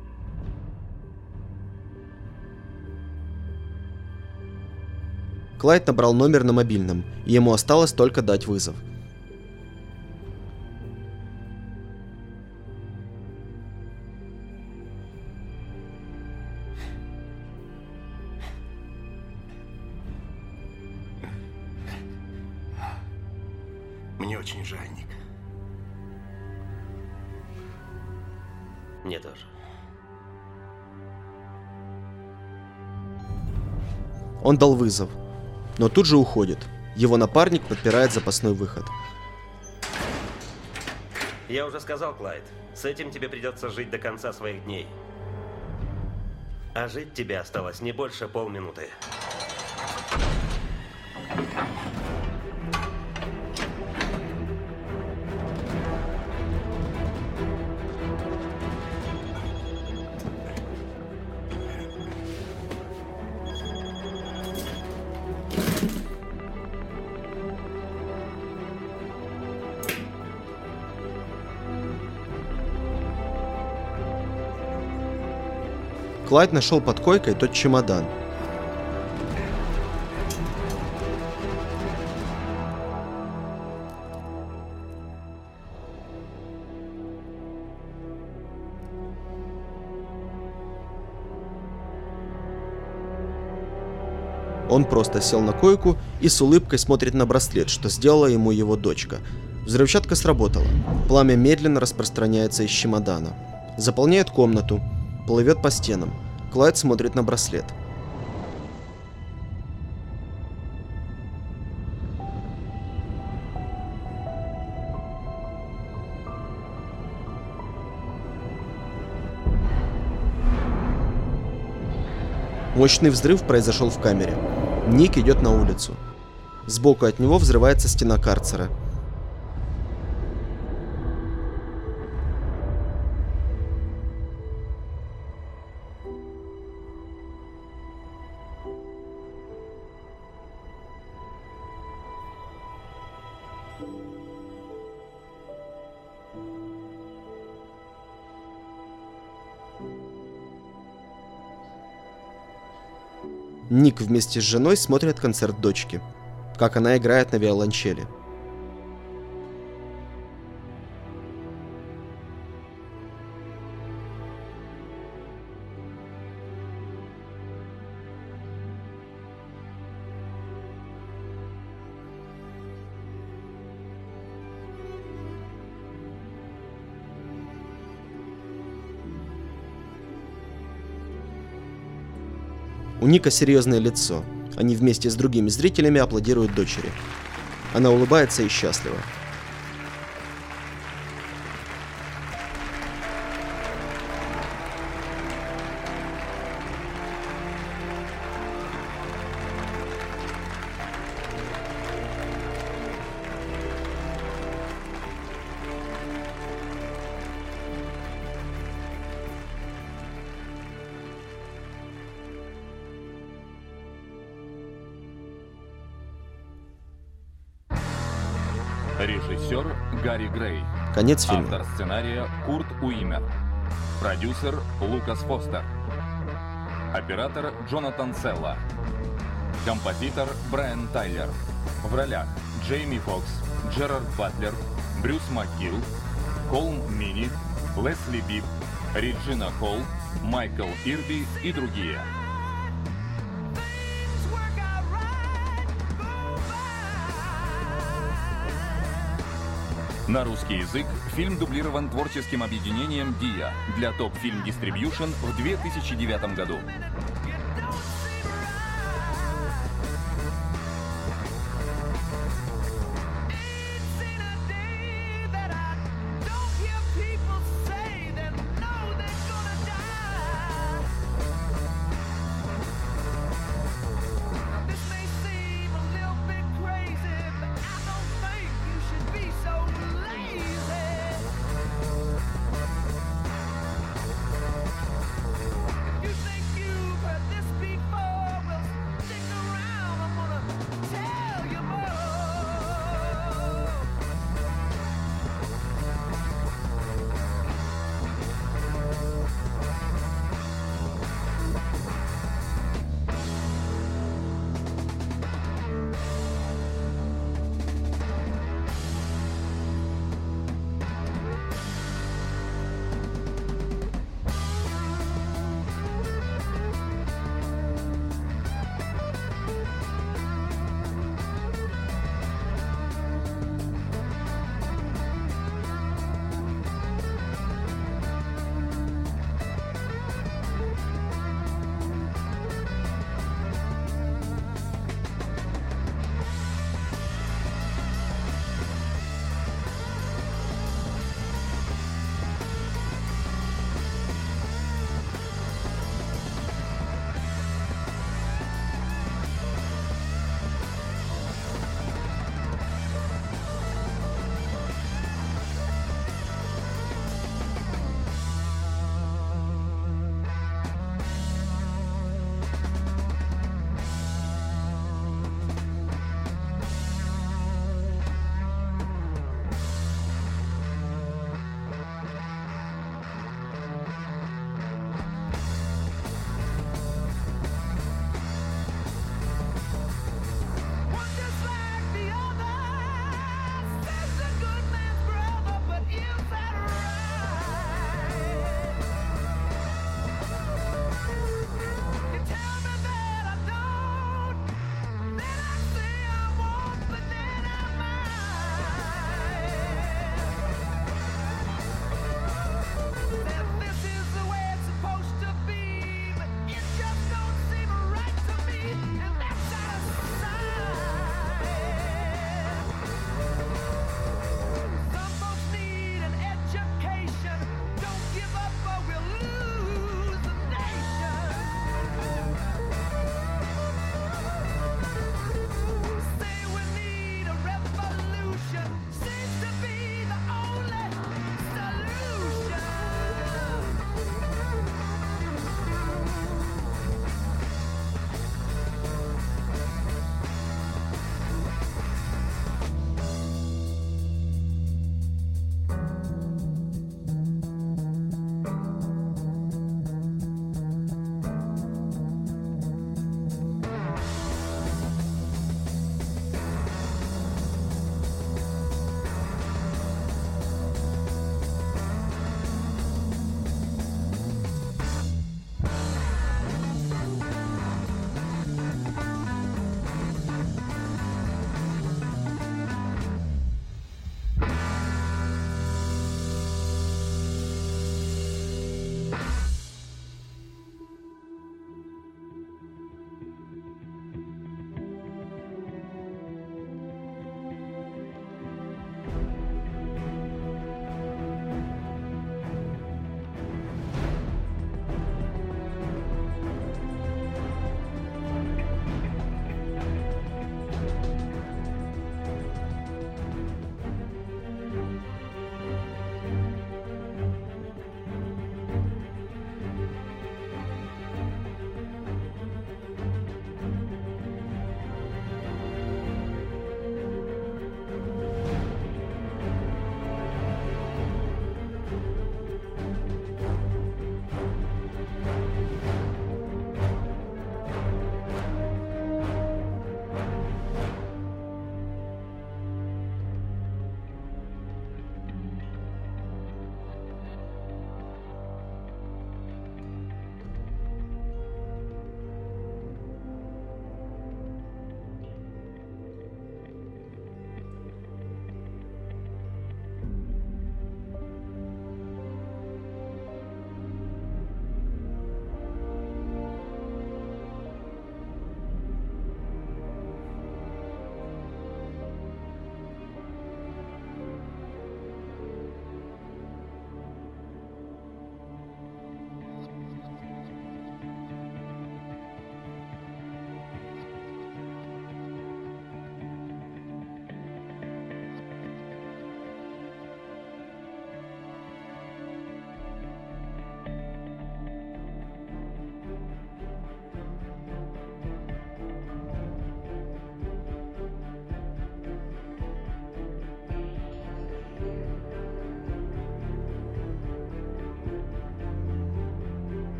Клайд набрал номер на мобильном, и ему осталось только дать вызов. Мне очень жаль, Ник. Мне тоже. Он дал вызов, но тут же уходит. Его напарник подпирает запасной выход. Я уже сказал, Клайд, с этим тебе придется жить до конца своих дней. А жить тебе осталось не больше полминуты. Клайд нашел под койкой тот чемодан. Он просто сел на койку и с улыбкой смотрит на браслет, что сделала ему его дочка. Взрывчатка сработала. Пламя медленно распространяется из чемодана. Заполняет комнату. Плывет по стенам. Клайд смотрит на браслет. Мощный взрыв произошел в камере. Ник идет на улицу. Сбоку от него взрывается стена карцера. Ник вместе с женой смотрят концерт дочки, как она играет на виолончели. У Ника серьезное лицо. Они вместе с другими зрителями аплодируют дочери. Она улыбается и счастлива. Режиссер Гарри Грей. Конец фильма. Автор сценария Курт Уимер. Продюсер Лукас Фостер. Оператор Джонатан Селла. Композитор Брайан Тайлер. В ролях Джейми Фокс, Джерард Батлер, Брюс МакГилл, Колм Мини, Лесли Биbb, Реджина Холл, Майкл Ирби и другие. На русский язык фильм дублирован творческим объединением «Диа» для Top Film Distribution в две тысячи девятом году.